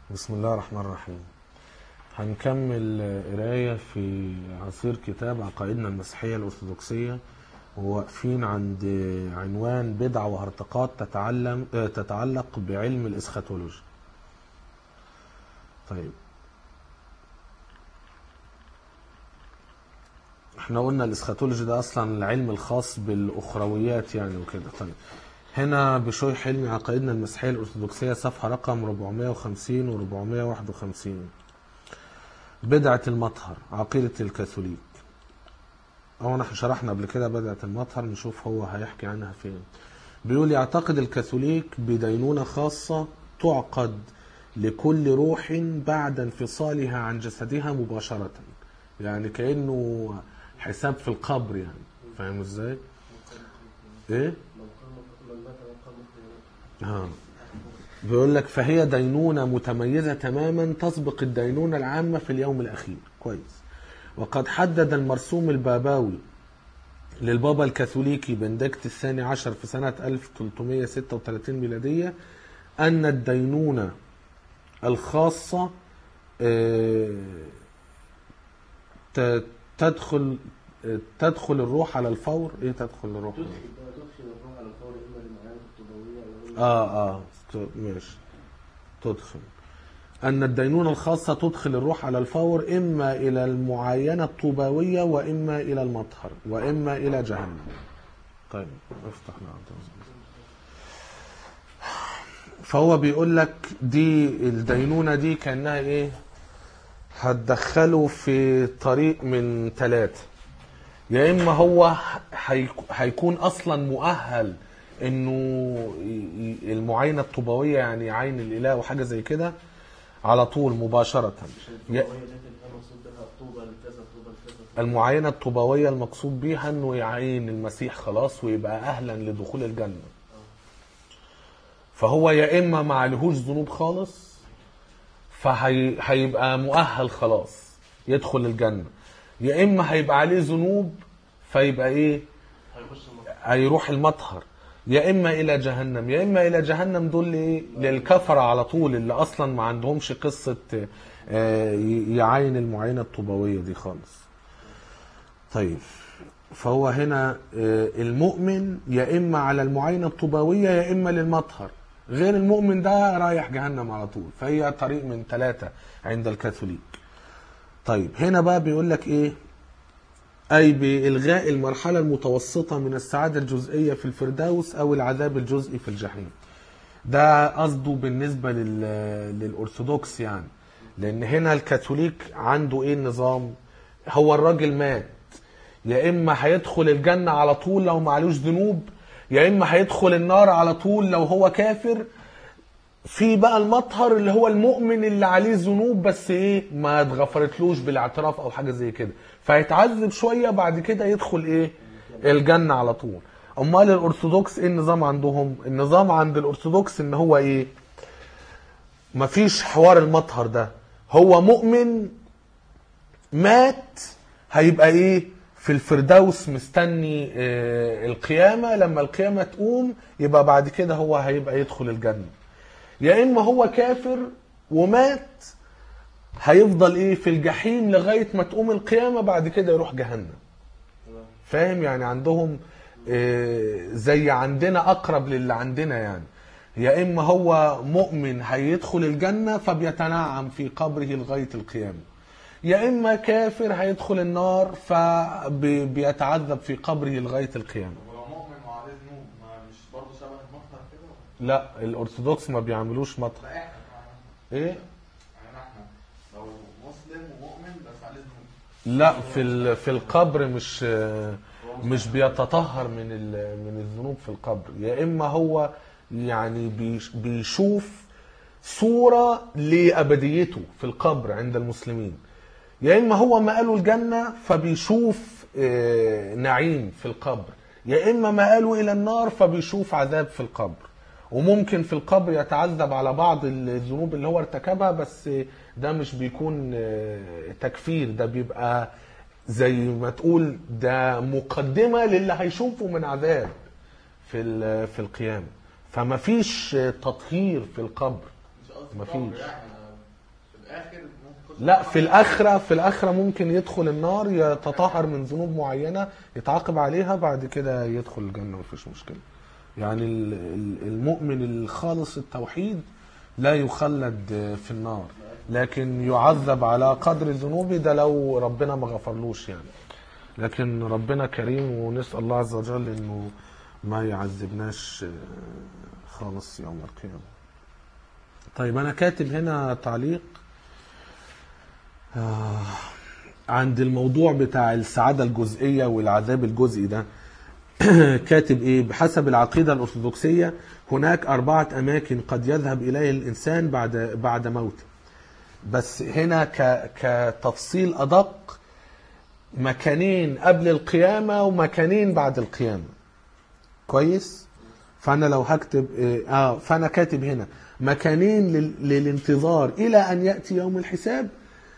بسم الله الرحمن الرحيم. هنكمل قراية في عصير كتاب عقائدنا المسيحية الأرثوذكسية، وواقفين عند عنوان بدع وهرطقات تتعلق بعلم الإسخاتولوجي. طيب، احنا قلنا الإسخاتولوجي ده أصلا العلم الخاص بالأخرويات يعني وكده. طيب، هنا بشوي حلمي عقائدنا المسيحية الأرثوذكسية صفحة رقم 450 و 451. بدعة المطهر، عقيدة الكاثوليك. احنا شرحنا قبل كده بدعة المطهر، نشوف هو هيحكي عنها فين. بيقول يعتقد الكاثوليك بدينونة خاصة تعقد لكل روح بعد انفصالها عن جسدها مباشرة، يعني كأنه حساب في القبر، يعني فاهم ازاي؟ ايه؟ بيقول لك فهي دينونة متميزة تماما تسبق الدينونة العامة في اليوم الأخير. كويس. وقد حدد المرسوم الباباوي للبابا الكاثوليكي بندكت الثاني عشر في سنة 1336 ميلادية أن الدينونة الخاصة تدخل الروح على الفور. ايه تدخل الروح؟ تدخل الروح على الفور اما للمعاني الطبوية ماشي. تدخل أن الدينونة الخاصة تدخل الروح على الفور إما إلى المعاينة الطوباوية وإما إلى المطهر وإما إلى جهنم. طيب افتح فهو بيقول لك دي الدينونة دي كأنها إيه؟ هتدخله في طريق من ثلاثة. يا إما هو هيكون أصلا مؤهل إنه المعاينة الطوباوية، يعني يعين الإله وحاجة زي كده على طول مباشرة. المعاينة الطوباوية المقصود بيها انه يعين المسيح خلاص ويبقى اهلا لدخول الجنة. فهو يا اما ما عليهوش ذنوب خالص فهيبقى مؤهل خلاص يدخل الجنة، يا اما هيبقى عليه ذنوب فيبقى ايه؟ هيروح المطهر، يا اما الى جهنم. يا اما الى جهنم دول ايه؟ للكفرة على طول، اللي اصلا ما عندهمش قصة يعين المعاينة الطوباوية دي خالص. طيب، فهو هنا المؤمن يا اما على المعاينة الطوباوية يا اما للمطهر، غير المؤمن ده رايح جهنم على طول. فهي طريق من ثلاثة عند الكاثوليك. طيب، هنا بقى بيقول لك ايه؟ أي بإلغاء المرحلة المتوسطة من السعادة الجزئية في الفردوس أو العذاب الجزئي في الجحيم. ده قصده بالنسبة للأرثوذكس يعني، لأن هنا الكاثوليك عنده إيه النظام؟ هو الراجل مات، يا إما هيدخل الجنة على طول لو معلوش ذنوب، يا إما هيدخل النار على طول لو هو كافر. في بقى المطهر اللي هو المؤمن اللي عليه ذنوب بس ايه؟ ما اتغفرتلوش بالاعتراف او حاجه زي كده، فيتعذب شويه بعد كده يدخل ايه؟ الجنه على طول. امال الارثوذكس ايه النظام عندهم؟ النظام عند الارثوذكس ان هو ايه؟ مفيش حوار المطهر ده. هو مؤمن مات هيبقى ايه؟ في الفردوس مستني القيامه. لما القيامه تقوم يبقى بعد كده هو هيبقى يدخل الجنه. يا اما هو كافر ومات هيفضل ايه؟ في الجحيم لغايه ما تقوم القيامه، بعد كده يروح جهنم. فاهم؟ يعني عندهم زي عندنا، اقرب للي عندنا يعني. يا اما هو مؤمن هيدخل الجنه فبيتنعم في قبره لغايه القيامه، يا اما كافر هيدخل النار فبيتعذب في قبره لغايه القيامه. لا، الارثوذكس ما بيعملوش مطهر. ايه؟ يعني احنا لو مسلم ومؤمن بس عليه ذنوب. لا، في القبر مش بيتطهر من الذنوب في القبر. يا اما هو يعني بيشوف صورة لأبديته في القبر عند المسلمين، يا اما هو مقاله الجنة فبيشوف نعيم في القبر، يا اما مقاله الى النار فبيشوف عذاب في القبر. وممكن في القبر يتعذب على بعض الذنوب اللي هو ارتكبها، بس ده مش بيكون تكفير، ده بيبقى زي ما تقول ده مقدمة للي هيشوفه من عذاب في القيامة. فما فيش تطهير في القبر، ما فيش. الاخر ممكن يخش لا، في الآخرة ممكن يدخل النار، يتطهر من ذنوب معينة، يتعاقب عليها، بعد كده يدخل الجنة، مفيش مشكلة. يعني المؤمن الخالص التوحيد لا يخلد في النار، لكن يعذب على قدر ذنوبه، ده لو ربنا ما غفرلوش يعني. لكن ربنا كريم، ونسأل الله عز وجل انه ما يعذبناش خالص يوم القيامة. طيب انا كاتب هنا تعليق عند الموضوع بتاع السعادة الجزئية والعذاب الجزئي ده. كاتب ايه؟ بحسب العقيدة الأرثوذكسية هناك 4 أماكن قد يذهب إليه الإنسان بعد موته. بس هنا كتفصيل أدق، مكانين قبل القيامة ومكانين بعد القيامة. كويس؟ فأنا لو هكتب فأنا كاتب هنا مكانين للانتظار إلى أن يأتي يوم الحساب،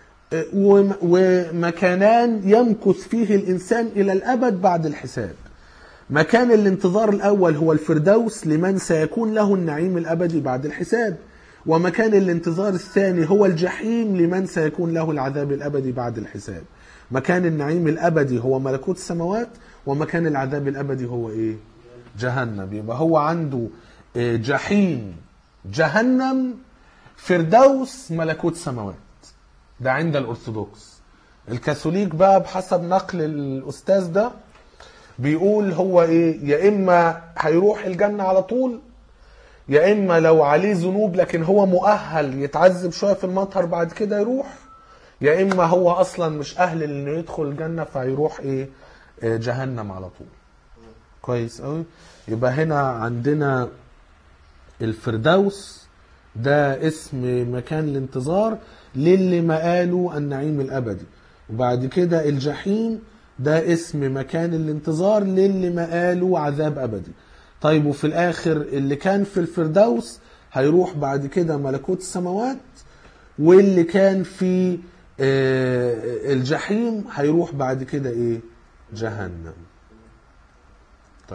ومكانان يمكث فيه الإنسان إلى الأبد بعد الحساب. مكان الانتظار الأول هو الفردوس لمن سيكون له النعيم الأبدي بعد الحساب، ومكان الانتظار الثاني هو الجحيم لمن سيكون له العذاب الأبدي بعد الحساب. مكان النعيم الأبدي هو ملكوت السماوات، ومكان العذاب الأبدي هو إيه؟ جهنم. يبقى هو عنده جحيم، جهنم، فردوس، ملكوت السماوات. ده عند الأرثوذكس. الكاثوليك بقى بحسب نقل الأستاذ ده بيقول هو إيه؟ يا إما هيروح الجنة على طول، يا إما لو عليه ذنوب لكن هو مؤهل يتعذب شوية في المطهر بعد كده يروح، يا إما هو أصلا مش أهل إنه يدخل الجنة فيروح إيه؟ جهنم على طول. كويس قوي. يبقى هنا عندنا الفردوس ده اسم مكان الانتظار للي ما قالوا النعيم الأبدي، وبعد كده الجحيم ده اسم مكان الانتظار للي ما قالوا عذاب أبدي. طيب وفي الآخر اللي كان في الفردوس هيروح بعد كده ملكوت السماوات، واللي كان في الجحيم هيروح بعد كده إيه؟ جهنم. طيب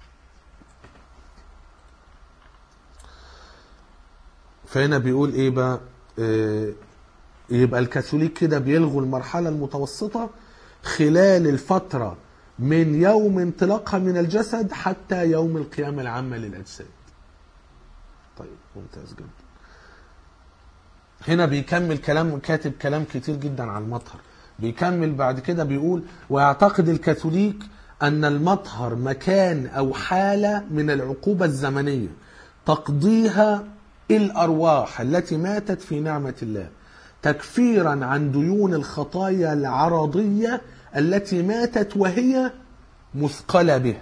فهنا بيقول إيه بقى؟ يبقى الكاثوليك كده بيلغوا المرحلة المتوسطة خلال الفترة من يوم انطلاقها من الجسد حتى يوم القيامة العامة للأجساد. طيب ممتاز جدا. هنا بيكمل كلام، كاتب كلام كتير جدا عن المطهر. بيكمل بعد كده بيقول: ويعتقد الكاثوليك أن المطهر مكان أو حالة من العقوبة الزمنية تقضيها الأرواح التي ماتت في نعمة الله، تكفيرا عن ديون الخطايا العرضية التي ماتت وهي مثقلة بها.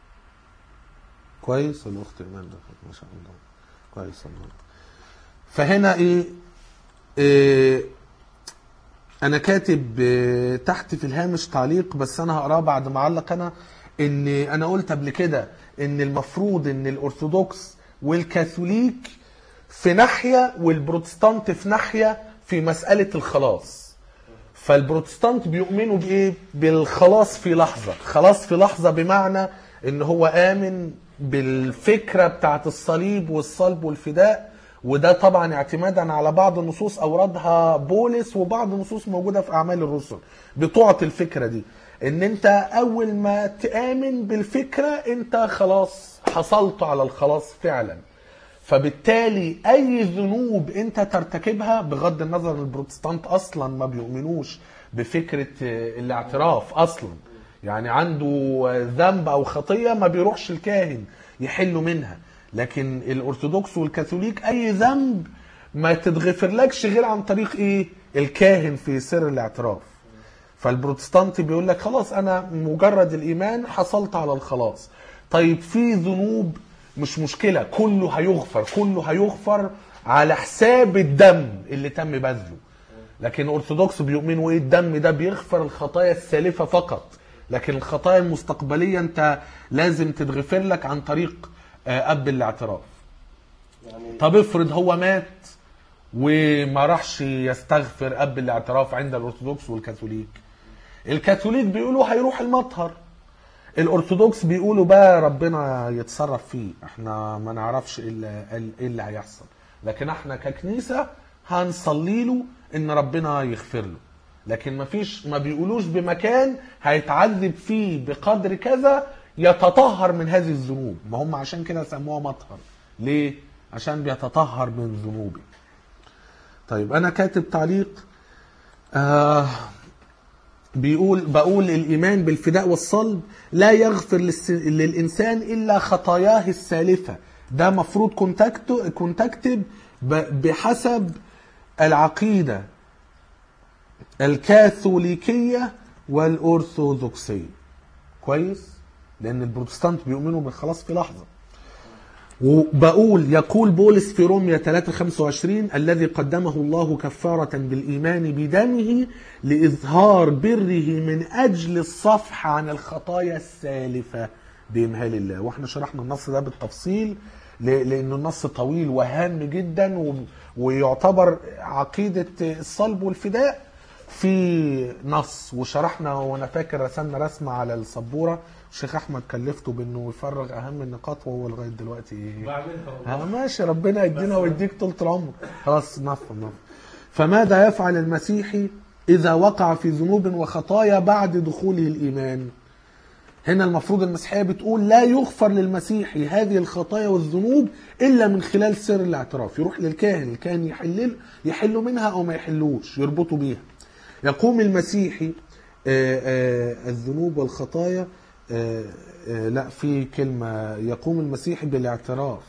كويس. الأخت إيمان دخلت ما شاء الله. كويس الله. فهنا إيه أنا كاتب تحت في الهامش تعليق، بس أنا هقراه بعد ما أعلق. أنا قلت قبل كده إن المفروض إن الأرثوذكس والكاثوليك في ناحية والبروتستانت في ناحية في مسألة الخلاص. فالبروتستانت بيؤمنوا بإيه؟ بالخلاص في لحظة. خلاص في لحظة بمعنى إن هو آمن بالفكرة بتاعت الصليب والصلب والفداء، وده طبعا اعتمادا على بعض النصوص أوردها بولس وبعض النصوص موجودة في أعمال الرسل بتعطي الفكرة دي، إن أنت أول ما تآمن بالفكرة أنت خلاص حصلت على الخلاص فعلا. فبالتالي أي ذنوب أنت ترتكبها، بغض النظر البروتستانت أصلا ما بيؤمنوش بفكرة الاعتراف أصلا، يعني عنده ذنب أو خطية ما بيروحش الكاهن يحلوا منها. لكن الأرثوذكس والكاثوليك أي ذنب ما تتغفر لكش غير عن طريق إيه؟ الكاهن في سر الاعتراف. فالبروتستانت بيقول لك خلاص أنا مجرد الإيمان حصلت على الخلاص. طيب في ذنوب مش مشكلة، كله هيغفر على حساب الدم اللي تم بذله. لكن الأرثوذكس بيؤمنوا إيه؟ الدم ده بيغفر الخطايا السالفة فقط، لكن الخطايا المستقبلية أنت لازم تتغفر لك عن طريق أب الاعتراف. يعني طب افرض هو مات وما راحش يستغفر أب الاعتراف عند الأرثوذكس والكاثوليك. الكاثوليك بيقولوا هيروح المطهر، الأرثوذكس بيقولوا بقى ربنا يتصرف فيه، احنا ما نعرفش ايه اللي هيحصل. لكن احنا ككنيسة هنصلي له ان ربنا يغفر له. لكن ما بيقولوش بمكان هيتعذب فيه بقدر كذا يتطهر من هذه الذنوب. ما هم عشان كده سموها مطهر. ليه؟ عشان بيتطهر من ذنوبه. طيب انا كاتب تعليق بقول الإيمان بالفداء والصلب لا يغفر للإنسان إلا خطاياه السالفة. ده مفروض كنت أكتب بحسب العقيدة الكاثوليكية والأرثوذكسية. كويس؟ لأن البروتستانت بيؤمنوا بالخلاص في لحظة. وبقول يقول بولس في رومية 3:25 الذي قدمه الله كفارة بالإيمان بدمه لإظهار بره من أجل الصفح عن الخطايا السالفة بإمهال الله. واحنا شرحنا النص ده بالتفصيل لأنه النص طويل وهام جدا ويعتبر عقيدة الصلب والفداء في نص. وشرحنا وانا فاكر رسمنا رسمة على السبورة، الشيخ احمد كلفته بانه يفرغ اهم النقاط وهو لغايه دلوقتي ماشي. ربنا يدينا ويديك طول العمر. خلاص نفهم. فماذا يفعل المسيحي اذا وقع في ذنوب وخطايا بعد دخوله الايمان؟ هنا المفروض المسيحيه بتقول لا يغفر للمسيحي هذه الخطايا والذنوب الا من خلال سر الاعتراف. يروح للكاهن، الكاهن يحل منها او ما يحلوش، يربطوا بيها. يقوم المسيحي الذنوب والخطايا لا في كلمة يقوم المسيحي بالاعتراف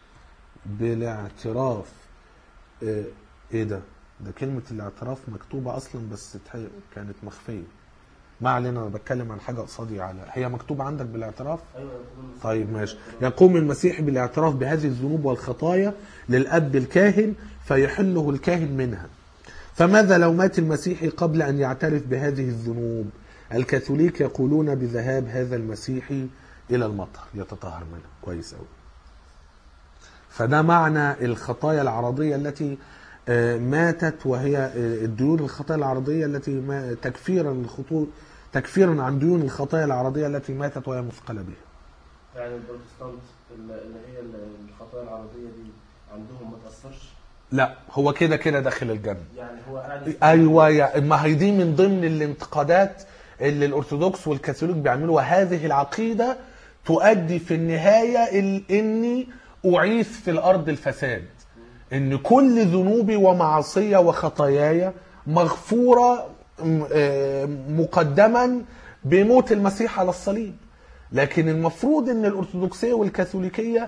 ايه ده كلمة الاعتراف مكتوبة اصلا بس كانت مخفية. ما علينا، انا بتكلم عن حاجة قصادي على هي مكتوبة عندك بالاعتراف. طيب ماشي. يقوم المسيحي بالاعتراف بهذه الذنوب والخطايا للأب الكاهن فيحله الكاهن منها. فماذا لو مات المسيحي قبل أن يعترف بهذه الذنوب؟ الكاثوليك يقولون بذهاب هذا المسيحي إلى المطهر يتطهر منها. كويس أوي. فده معنى الخطايا العرضية التي ماتت، وهي الديون الخطايا العرضية التي تكفيرا عن ديون الخطايا العرضية التي ماتت وهي مثقلة بها. يعني البروتستانت اللي هي الخطايا العرضية دي عندهم ما تأثرش؟ لا، هو كده داخل الجنة. يعني هو قاعد ايوه، ما هي دي من ضمن الانتقادات اللي الارثوذكس والكاثوليك بيعملوا. هذه العقيدة تؤدي في النهاية اني اعيث في الارض الفساد، ان كل ذنوبي ومعاصي وخطاياي مغفورة مقدما بموت المسيح على الصليب. لكن المفروض ان الارثوذكسية والكاثوليكية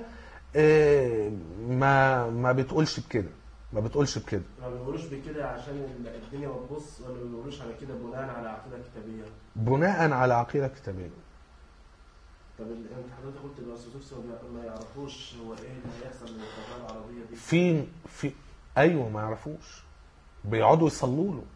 ما بتقولش بكده. ما بيقولوش بكده عشان الدنيا ما تبص، ولا ما بيقولوش على كده بناء على عقيده كتابيه؟ بناء على عقيده كتابيه. طب انت حضرتك قلت الارثوذكس ما يعرفوش هو ايه اللي هيحصل من الخطايا العربيه دي؟ في ايوه ما يعرفوش، بيقعدوا يصلوا له.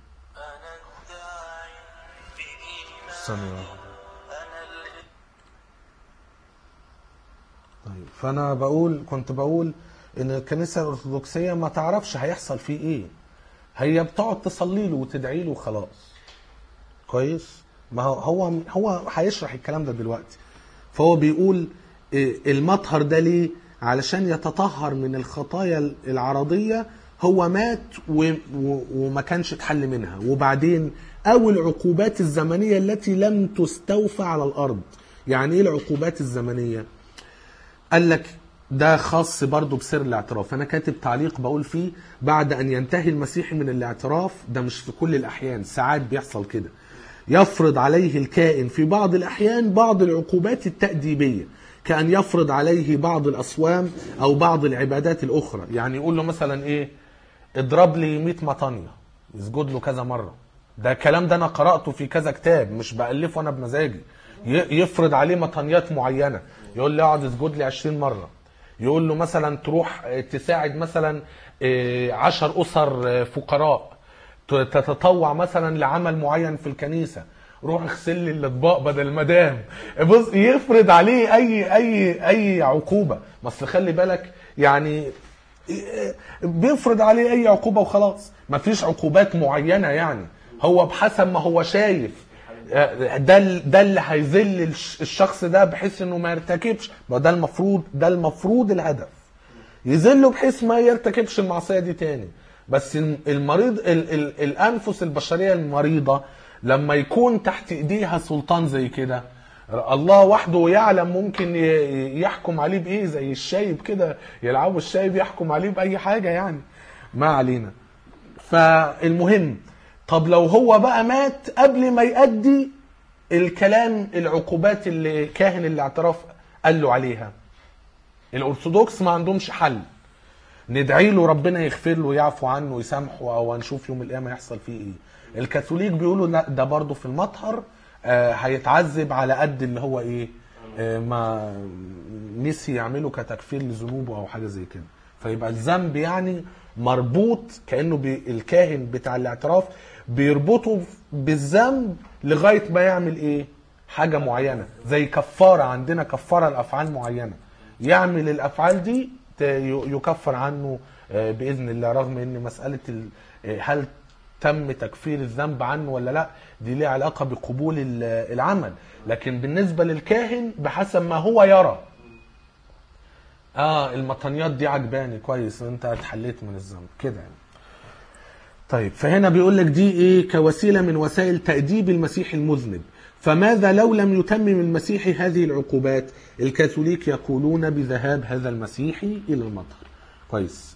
طيب فانا كنت بقول ان الكنيسه الارثوذكسيه ما تعرفش هيحصل فيه ايه، هي بتقعد تصلي له وتدعي له وخلاص. كويس. ما هو هيشرح الكلام ده دلوقتي. فهو بيقول المطهر ده ليه؟ علشان يتطهر من الخطايا العرضيه. هو مات وما كانش اتحل منها، وبعدين او العقوبات الزمنيه التي لم تستوفى على الارض. يعني ايه العقوبات الزمنيه؟ قال لك ده خاص برضو بسر الاعتراف. انا كاتب تعليق بقول فيه بعد ان ينتهي المسيحي من الاعتراف، ده مش في كل الاحيان، ساعات بيحصل كده، يفرض عليه الكائن في بعض الاحيان بعض العقوبات التأديبية، كأن يفرض عليه بعض الاصوام او بعض العبادات الاخرى. يعني يقول له مثلا ايه، اضرب لي 100 مطانية، يسجد له كذا مرة. ده الكلام ده انا قرأته في كذا كتاب، مش بألفه انا بمزاجي. يفرض عليه مطانيات معينة، يقول له اقعد اسجد لي 20 مرة. يقول له مثلا تروح تساعد مثلا 10 أسر فقراء، تتطوع مثلا لعمل معين في الكنيسة، روح اغسل لي الاطباق بدل المدام. بص، يفرض عليه اي عقوبة. بس خلي بالك يعني بيفرض عليه اي عقوبة وخلاص، مفيش عقوبات معينة. يعني هو بحسب ما هو شايف ده اللي هيذل الشخص ده بحيث انه ما يرتكبش. ده المفروض الهدف، يذله بحيث ما يرتكبش المعصية دي تاني. بس المريض الانفس البشريه المريضه لما يكون تحت ايديها سلطان زي كده، الله وحده يعلم ممكن يحكم عليه بايه، زي الشايب كده، يلعبوا الشايب يحكم عليه باي حاجه يعني، ما علينا. فالمهم، طب لو هو بقى مات قبل ما يؤدي الكلام العقوبات اللي كاهن الاعتراف قال له عليها، الارثوذكس ما عندهمش حل، ندعي له ربنا يغفر له ويعفو عنه ويسامحه، او هنشوف يوم القيامه يحصل فيه ايه. الكاثوليك بيقولوا لا، ده برضه في المطهر هيتعذب على قد اللي هو ايه، ما نسي يعمله كتكفير لذنوبه او حاجه زي كده. فيبقى الذنب يعني مربوط كانه الكاهن بتاع الاعتراف بيربطه بالذنب لغايه ما يعمل ايه، حاجه معينه، زي كفاره، عندنا كفاره لافعال معينه، يعمل الافعال دي يكفر عنه باذن الله. رغم ان مساله هل تم تكفير الذنب عنه ولا لا، دي ليها علاقه بقبول العمل، لكن بالنسبه للكاهن بحسب ما هو يرى. المطنيات دي عجباني، كويس انت اتحليت من الذنب كده يعني. طيب، فهنا بيقول لك دي ايه، كوسيله من وسائل تأديب المسيح المذنب. فماذا لو لم يتمم المسيح هذه العقوبات؟ الكاثوليك يقولون بذهاب هذا المسيحي الى المطهر. كويس.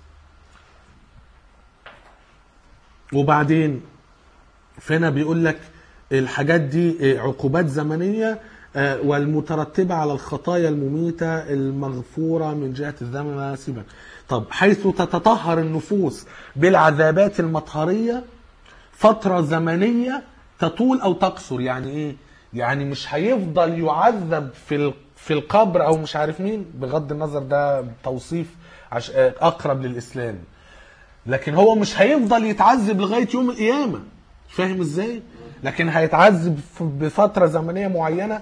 وبعدين فهنا بيقول لك الحاجات دي عقوبات زمنيه والمترتبه على الخطايا المميته المغفوره من جهه الذنب. سيبك. طب حيث تتطهر النفوس بالعذابات المطهريه فتره زمنيه تطول او تقصر. يعني ايه؟ يعني مش هيفضل يعذب في القبر او مش عارف مين، بغض النظر ده توصيف اقرب للاسلام، لكن هو مش هيفضل يتعذب لغايه يوم القيامه. فاهم ازاي؟ لكن هيتعذب بفتره زمنيه معينه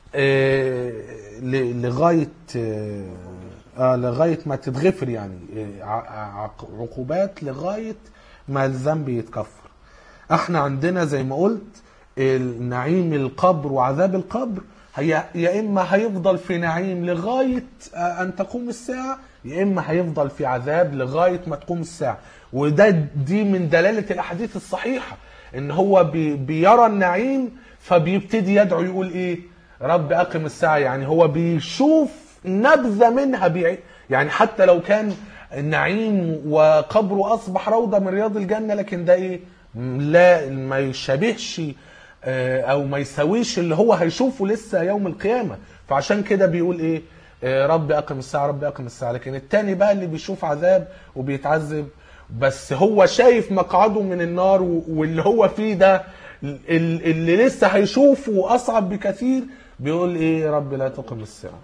لغايه ما تتغفر، يعني عقوبات لغايه ما الذنب يتكفر. احنا عندنا زي ما قلت النعيم القبر وعذاب القبر يا اما هيفضل في نعيم لغايه ان تقوم الساعه، يا اما هيفضل في عذاب لغايه ما تقوم الساعه. دي من دلاله الاحاديث الصحيحه ان هو بيرى النعيم فبيبتدي يدعو يقول ايه، رب اقم الساعه. يعني هو بيشوف نبذه منها، يعني حتى لو كان النعيم وقبره اصبح روضه من رياض الجنه، لكن ده ايه، لا ما يشبهش او ما يساويش اللي هو هيشوفه لسه يوم القيامه. فعشان كده بيقول ايه، رب اقم الساعه، رب اقم الساعه. لكن التاني بقى اللي بيشوف عذاب وبيتعذب بس هو شايف مقعده من النار واللي هو فيه ده اللي لسه هيشوفه اصعب بكثير، بيقول ايه، رب لا تقم الساعه.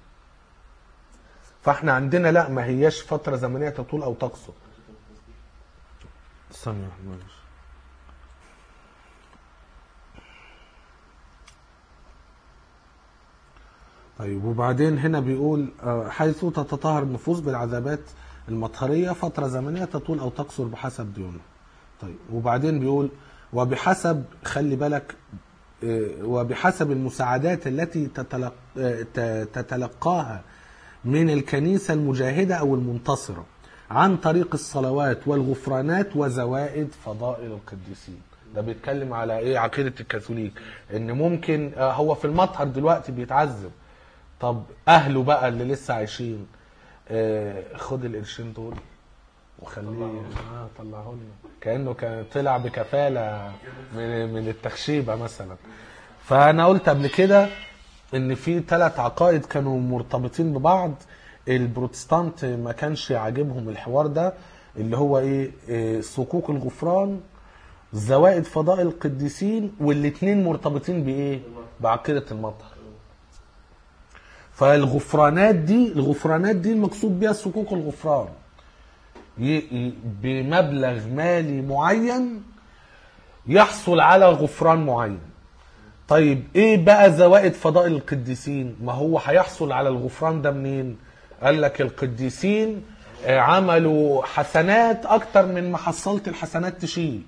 فاحنا عندنا لا، ما هياش فتره زمنيه تطول او تقصر. ثانيه واحده. طيب، وبعدين هنا بيقول حيث تتطهر النفوس بالعذابات المطهرية فترة زمنية تطول أو تقصر بحسب ديونه. طيب، وبعدين بيقول وبحسب، خلي بالك، وبحسب المساعدات التي تتلقاها من الكنيسة المجاهدة أو المنتصرة عن طريق الصلوات والغفرانات وزوائد فضائل القديسين. ده بيتكلم على ايه، عقيدة الكاثوليك، ان ممكن هو في المطهر دلوقتي بيتعذب، طب اهله بقى اللي لسه عايشين، خد القرشين دول وخليه طلعه لنا، كانه كان طلع بكفاله من التخشيبه مثلا. فانا قلت قبل كده ان في 3 عقائد كانوا مرتبطين ببعض. البروتستانت ما كانش عاجبهم الحوار ده، اللي هو ايه، صكوك الغفران، زوائد فضائل القديسين، والاثنين مرتبطين بايه، بعقيده المطهر. فالغفرانات دي المقصود بها صكوك الغفران بمبلغ مالي معين يحصل على غفران معين. طيب ايه بقى زوائد فضائل القديسين؟ ما هو هيحصل على الغفران ده منين؟ قال لك القديسين عملوا حسنات اكتر من ما حصلت الحسنات تشيل،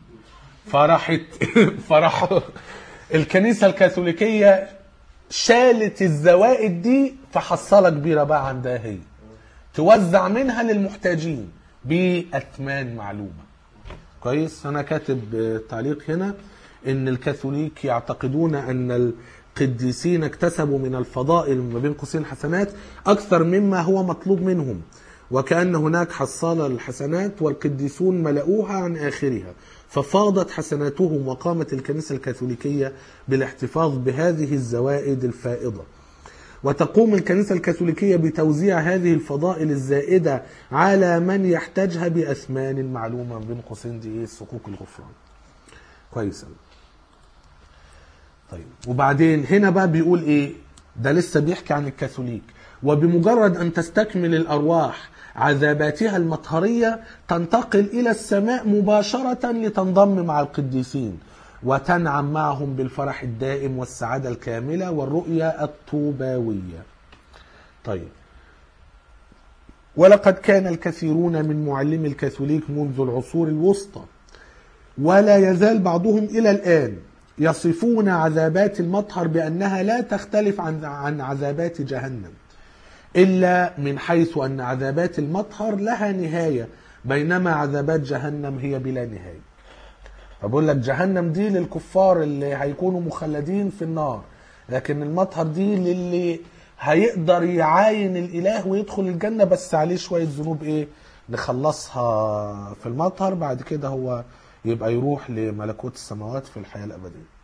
فراحوا الكنيسة الكاثوليكية شالت الزوائد دي فحصلة كبيرة بقى عندها هي توزع منها للمحتاجين بأثمان معلومة. كويس. أنا كاتب تعليق هنا إن الكاثوليك يعتقدون أن القديسين اكتسبوا من الفضائل ما بين قوسين حسنات أكثر مما هو مطلوب منهم، وكأن هناك حصالة للحسنات والقديسون ملؤوها عن آخرها، ففاضت حسناتهم وقامت الكنيسة الكاثوليكية بالاحتفاظ بهذه الزوائد الفائضة. وتقوم الكنيسة الكاثوليكية بتوزيع هذه الفضائل الزائدة على من يحتاجها بأثمان معلومة بين قوسين دي ايه صكوك الغفران. كويس. طيب وبعدين هنا بقى بيقول ايه؟ ده لسه بيحكي عن الكاثوليك. وبمجرد ان تستكمل الارواح عذاباتها المطهرية تنتقل الى السماء مباشرة لتنضم مع القديسين وتنعم معهم بالفرح الدائم والسعادة الكاملة والرؤية الطوباوية. طيب ولقد كان الكثيرون من معلمي الكاثوليك منذ العصور الوسطى ولا يزال بعضهم إلى الآن يصفون عذابات المطهر بأنها لا تختلف عن عذابات جهنم، إلا من حيث أن عذابات المطهر لها نهاية بينما عذابات جهنم هي بلا نهاية. بقول لك جهنم دي للكفار اللي هيكونوا مخلدين في النار، لكن المطهر دي للي هيقدر يعاين الإله ويدخل الجنة بس عليه شوية ذنوب ايه نخلصها في المطهر، بعد كده هو يبقى يروح لملكوت السماوات في الحياة الأبدية.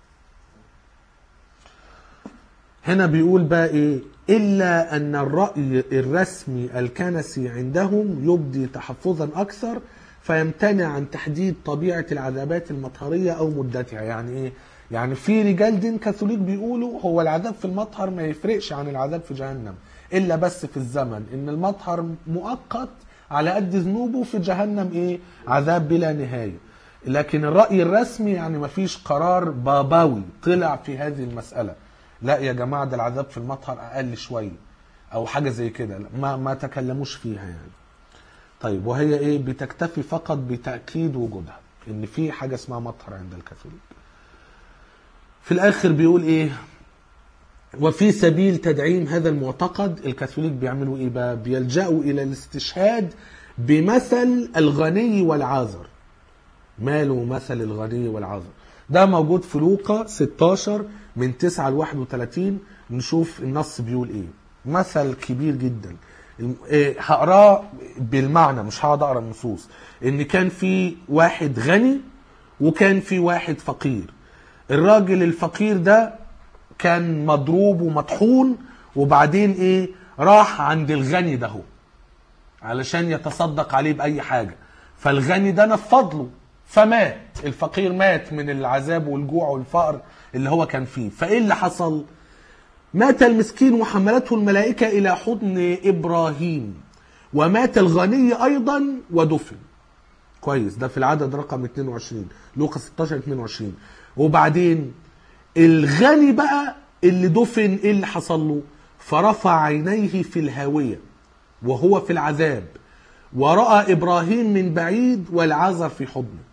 هنا بيقول بقى ايه؟ إلا أن الرأي الرسمي الكنسي عندهم يبدي تحفظا أكثر فيمتنع عن تحديد طبيعة العذابات المطهرية أو مدتها. يعني إيه؟ يعني في رجال دين كاثوليك بيقولوا هو العذاب في المطهر ما يفرقش عن العذاب في جهنم إلا بس في الزمن، إن المطهر مؤقت على قد ذنوبه، في جهنم إيه؟ عذاب بلا نهاية. لكن الرأي الرسمي يعني ما فيش قرار بابوي طلع في هذه المسألة، لا يا جماعة ده العذاب في المطهر أقل شوية أو حاجة زي كده، ما تكلموش فيها يعني. طيب وهي ايه؟ بتكتفي فقط بتأكيد وجودها، ان في حاجة اسمها مطهر عند الكاثوليك. في الاخر بيقول ايه؟ وفي سبيل تدعيم هذا المعتقد الكاثوليك بيعملوا ايه بقى؟ بيلجأوا الى الاستشهاد بمثل الغني والعازر. ماله مثل الغني والعازر؟ ده موجود في لوقا 16 من 9 ل 31. نشوف النص بيقول ايه. مثل كبير جدا، هقراه بالمعنى مش هقعد اقرا النصوص. ان كان في واحد غني وكان في واحد فقير. الراجل الفقير ده كان مضروب ومطحون، وبعدين ايه؟ راح عند الغني ده علشان يتصدق عليه باي حاجه، فالغني ده نفض له فمات. الفقير مات من العذاب والجوع والفقر اللي هو كان فيه. فايه اللي حصل؟ مات المسكين وحملته الملائكة إلى حضن إبراهيم، ومات الغني أيضا ودفن. كويس. ده في العدد رقم 22 لوقا 16-22. وبعدين الغني بقى اللي دفن إيه اللي حصل له؟ فرفع عينيه في الهاوية وهو في العذاب، ورأى إبراهيم من بعيد والعازر في حضنه،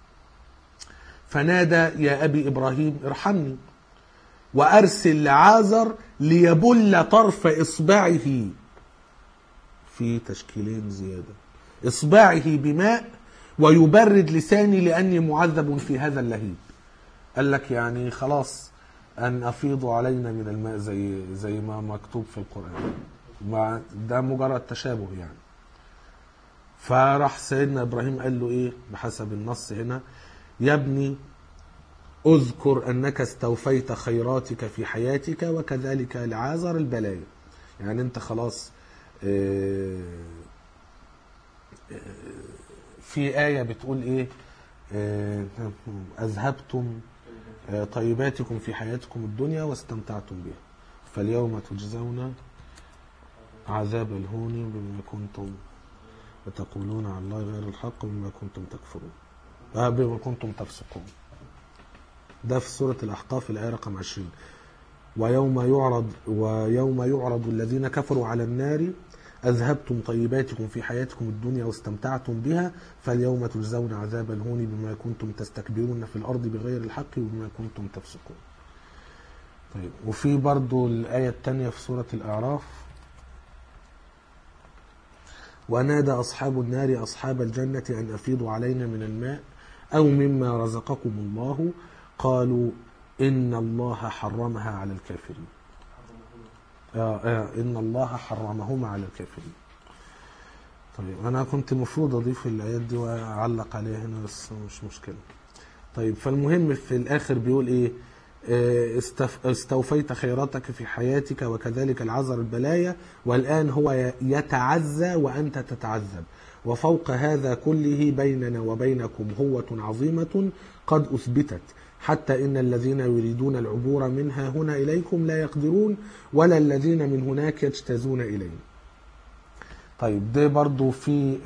فنادى يا أبي إبراهيم ارحمني وأرسل لعازر ليبل طرف إصبعه، في تشكيلين زيادة، إصبعه بماء ويبرد لساني لأني معذب في هذا اللهيب. قال لك يعني خلاص أن أفيضوا علينا من الماء زي ما مكتوب في القرآن. ده مجرد تشابه يعني. فراح سيدنا إبراهيم قال له إيه بحسب النص هنا؟ يا ابني اذكر أنك استوفيت خيراتك في حياتك وكذلك لعازر البلايا. يعني انت خلاص في آية بتقول ايه؟ أذهبتم طيباتكم في حياتكم الدنيا واستمتعتم بها فاليوم تجزون عذاب الهون بما كنتم وتقولون على الله غير الحق بما كنتم تكفرون بما كنتم تفسقون. ده في سورة الأحقاف الآية رقم 20. ويوم يعرض الذين كفروا على النار أذهبتم طيباتكم في حياتكم الدنيا واستمتعتم بها فاليوم تجزون عذاب الهون بما كنتم تستكبرون في الأرض بغير الحق وبما كنتم تفسقون. طيب وفي برضو الآية الثانية في سورة الأعراف ونادى أصحاب النار أصحاب الجنة أن أفيضوا علينا من الماء أو مما رزقكم الله قالوا إن الله حرمها على الكافرين. إن الله حرمهما على الكافرين. طيب أنا كنت المفروض أضيف الآيات دي وأعلق عليها هنا بس مش مشكلة. طيب فالمهم في الآخر بيقول إيه؟ استوفيت خيراتك في حياتك وكذلك العذر البلايا والآن هو يتعزى وأنت تتعذب وفوق هذا كله بيننا وبينكم هوة عظيمة قد أثبتت حتى إن الذين يريدون العبور منها هنا إليكم لا يقدرون ولا الذين من هناك يجتازون إليه. طيب ده برضو في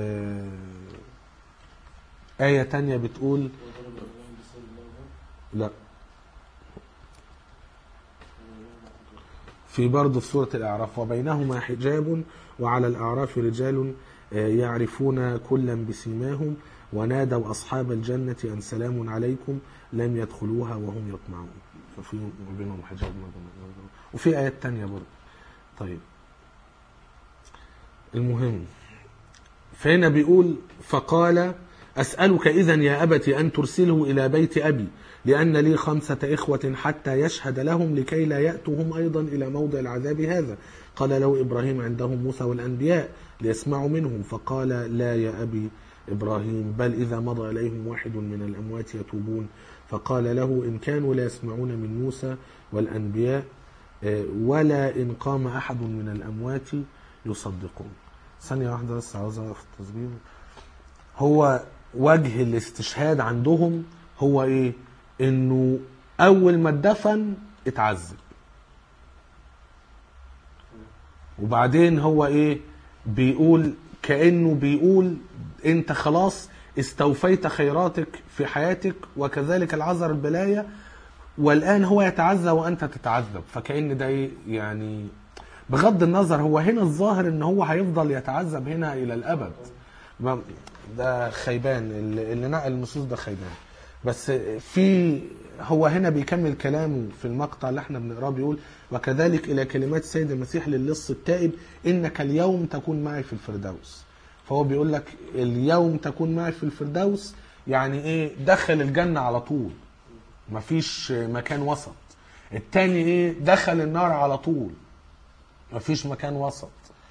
آية تانية بتقول لا في برضو في سورة الأعراف وبينهما حجاب وعلى الأعراف رجال يعرفون كلا بسيماهم ونادوا أصحاب الجنة أن سلام عليكم لم يدخلوها وهم يطمعون. ففي بينهم حجاب وفي آيات تانية برضو. طيب المهم فهنا بيقول فقال أسألك إذن يا أبت أن ترسله إلى بيت أبي لأن لي 5 إخوة حتى يشهد لهم لكي لا يأتوهم أيضا إلى موضع العذاب هذا. قال له إبراهيم عندهم موسى والأنبياء ليسمعوا منهم فقال لا يا أبي إبراهيم بل إذا مضى إليهم واحد من الأموات يتوبون. فقال له إن كانوا لا يسمعون من موسى والأنبياء ولا إن قام أحد من الأموات يصدقون. ثانية واحدة بس عاوز أعرف التسجيل. هو وجه الاستشهاد عندهم هو إيه؟ إنه أول ما اتدفن اتعذب وبعدين هو إيه بيقول كأنه بيقول أنت خلاص استوفيت خيراتك في حياتك وكذلك العذر البلايا والآن هو يتعذب وأنت تتعذب. فكأن ده يعني بغض النظر هو هنا الظاهر ان هو هيفضل يتعذب هنا الى الابد. ده خيبان اللي نقل النصوص ده خيبان. بس في هو هنا بيكمل كلامه في المقطع اللي احنا بنقراه بيقول وكذلك الى كلمات السيد المسيح للص التائب انك اليوم تكون معي في الفردوس. فهو بيقول لك اليوم تكون معي في الفردوس يعني ايه؟ دخل الجنة على طول مفيش مكان وسط. التاني ايه؟ دخل النار على طول مفيش مكان وسط.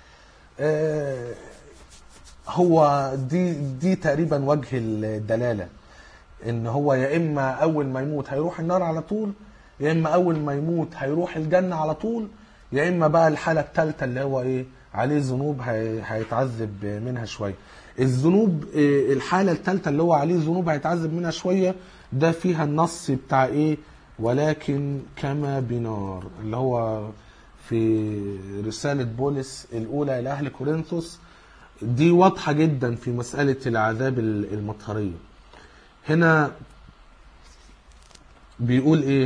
هو دي تقريبا وجه الدلالة ان هو يا اما اول ما يموت هيروح النار على طول يا اما اول ما يموت هيروح الجنة على طول يا اما بقى الحالة الثالثة اللي هو ايه عليه ذنوب هيتعذب منها شوية. الذنوب الحالة الثالثة اللي هو عليه ذنوب هيتعذب منها شوية ده فيها النص بتاع ايه ولكن كما بنار اللي هو في رسالة بولس الأولى إلى أهل كورنثوس. دي واضحة جدا في مسألة العذاب المطهرية. هنا بيقول إيه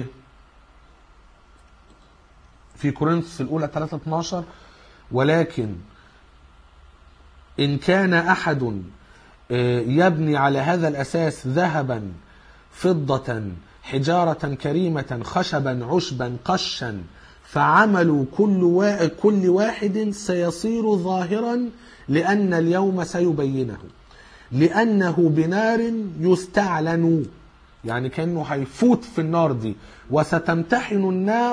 في كورنثوس الأولى 3:12 ولكن إن كان أحد يبني على هذا الأساس ذهبا فضة حجارة كريمة خشبا عشبا قشا فعمل كل واحد سيصير ظاهرا لأن اليوم سيبينه لأنه بنار يستعلن يعني كأنه هيفوت في النار دي وستمتحن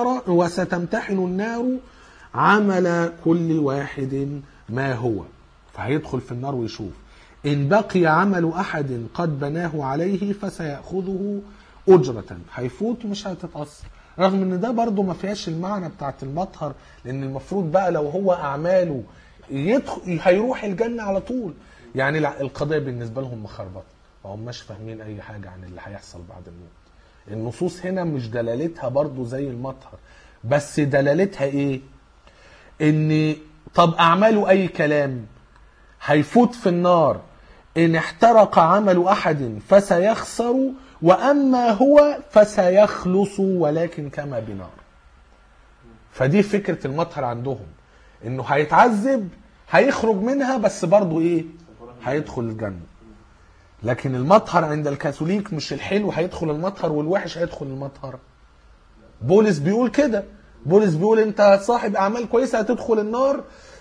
النار عمل كل واحد ما هو فهيدخل في النار ويشوف إن بقي عمل أحد قد بناه عليه فسيأخذه أجرة هيفوت مش هتتأثر. رغم ان ده برضو ما فيهاش المعنى بتاعت المطهر لان المفروض بقى لو هو اعماله هيروح الجنة على طول يعني القضية بالنسبة لهم مخربطة وهم مش فاهمين اي حاجة عن اللي هيحصل بعد الموت. النصوص هنا مش دلالتها برضو زي المطهر بس دلالتها ايه ان طب اعماله اي كلام هيفوت في النار ان احترق عمل احد فسيخسر وأما هو فسيخلص ولكن كما بنار. فدي فكرة المطهر عندهم انه هيتعذب هيخرج منها بس برضو ايه هيدخل الجنة. لكن المطهر عند الكاثوليك مش الحلو هيدخل المطهر والوحش هيدخل المطهر. بولس بيقول كده بولس بيقول انت صاحب اعمال كويسة هتدخل النار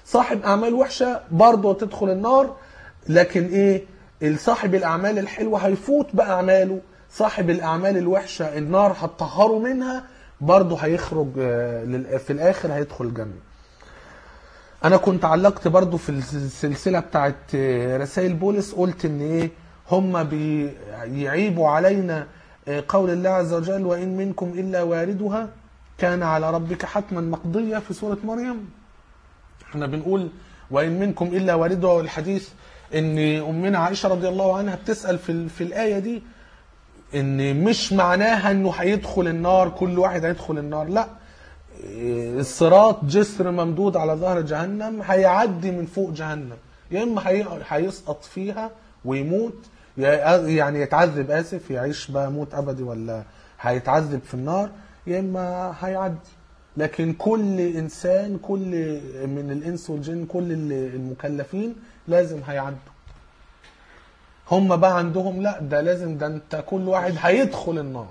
صاحب اعمال وحشه برضه تدخل النار، لكن ايه، صاحب الاعمال الحلوه هيفوت باعماله، صاحب الاعمال الوحشه النار هتطهره منها برضه هيخرج في الاخر هيدخل الجنه. انا كنت علقت برضه في السلسله بتاعت رسائل بولس، قلت ان ايه، هم بيعيبوا علينا قول الله عز وجل وان منكم الا واردها كان على ربك حتما مقضية في سورة مريم. احنا بنقول وإن منكم إلا واردها، والحديث ان أمنا عائشة رضي الله عنها بتسأل في الآية دي ان مش معناها انه هيدخل النار، كل واحد هيدخل النار، لا، الصراط جسر ممدود على ظهر جهنم هيعدي من فوق جهنم، يا اما هيسقط فيها ويموت، يعني يتعذب، آسف، يعيش بقى موت أبدي، ولا هيتعذب في النار، يا اما هيعدي. لكن كل انسان، كل من الانس والجن، كل المكلفين لازم هيعدوا. هم بقى عندهم لا، ده لازم، ده انت كل واحد هيدخل النار.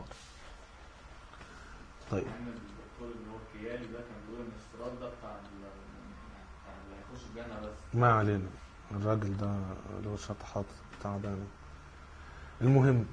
طيب الدكتور اللي هو الكيالي ده كان بيقول ان الصراط ده بتاع اللي هيخش الجنه بس. ما علينا، الراجل ده له شطحات تعبانه. المهم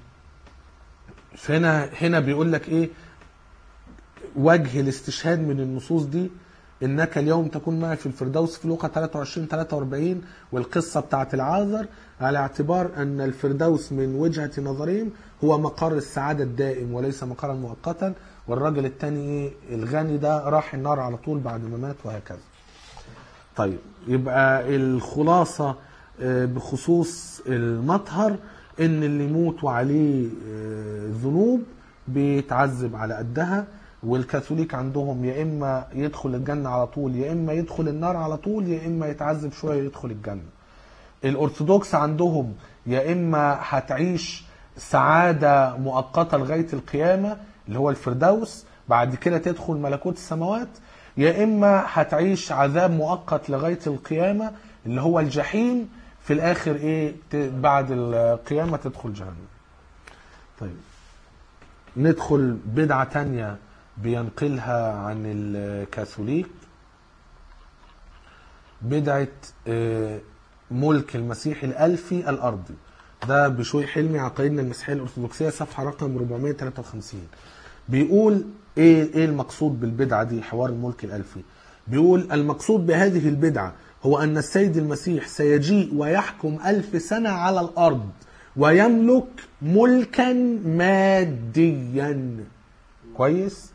هنا بيقول لك ايه وجه الاستشهاد من النصوص دي، انك اليوم تكون معي في الفردوس في لوقا 23-43، والقصه بتاعت العازر، على اعتبار ان الفردوس من وجهه نظرهم هو مقر السعاده الدائم وليس مقرا مؤقتا، والراجل الثاني ايه الغني ده راح النار على طول بعد ما مات، وهكذا. طيب يبقى الخلاصه بخصوص المطهر ان اللي يموت وعليه ذنوب بيتعذب على قدها، والكاثوليك عندهم يا اما يدخل الجنه على طول، يا اما يدخل النار على طول، يا اما يتعذب شويه يدخل الجنه. الارثوذكس عندهم يا اما هتعيش سعاده مؤقته لغايه القيامه اللي هو الفردوس، بعد كده تدخل ملكوت السماوات، يا اما هتعيش عذاب مؤقت لغايه القيامه اللي هو الجحيم، في الاخر ايه بعد القيامه تدخل جهنم. طيب ندخل بدعه تانية بينقلها عن الكاثوليك، بدعة ملك المسيح الألفي الأرضي. ده بشوي حلمي عقائدنا المسيحية الأرثوذكسية صفحة رقم 453. بيقول إيه المقصود بالبدعة دي، حوار الملك الألفي. بيقول المقصود بهذه البدعة هو أن السيد المسيح سيجيء ويحكم 1000 سنة على الأرض ويملك ملكا ماديا. كويس؟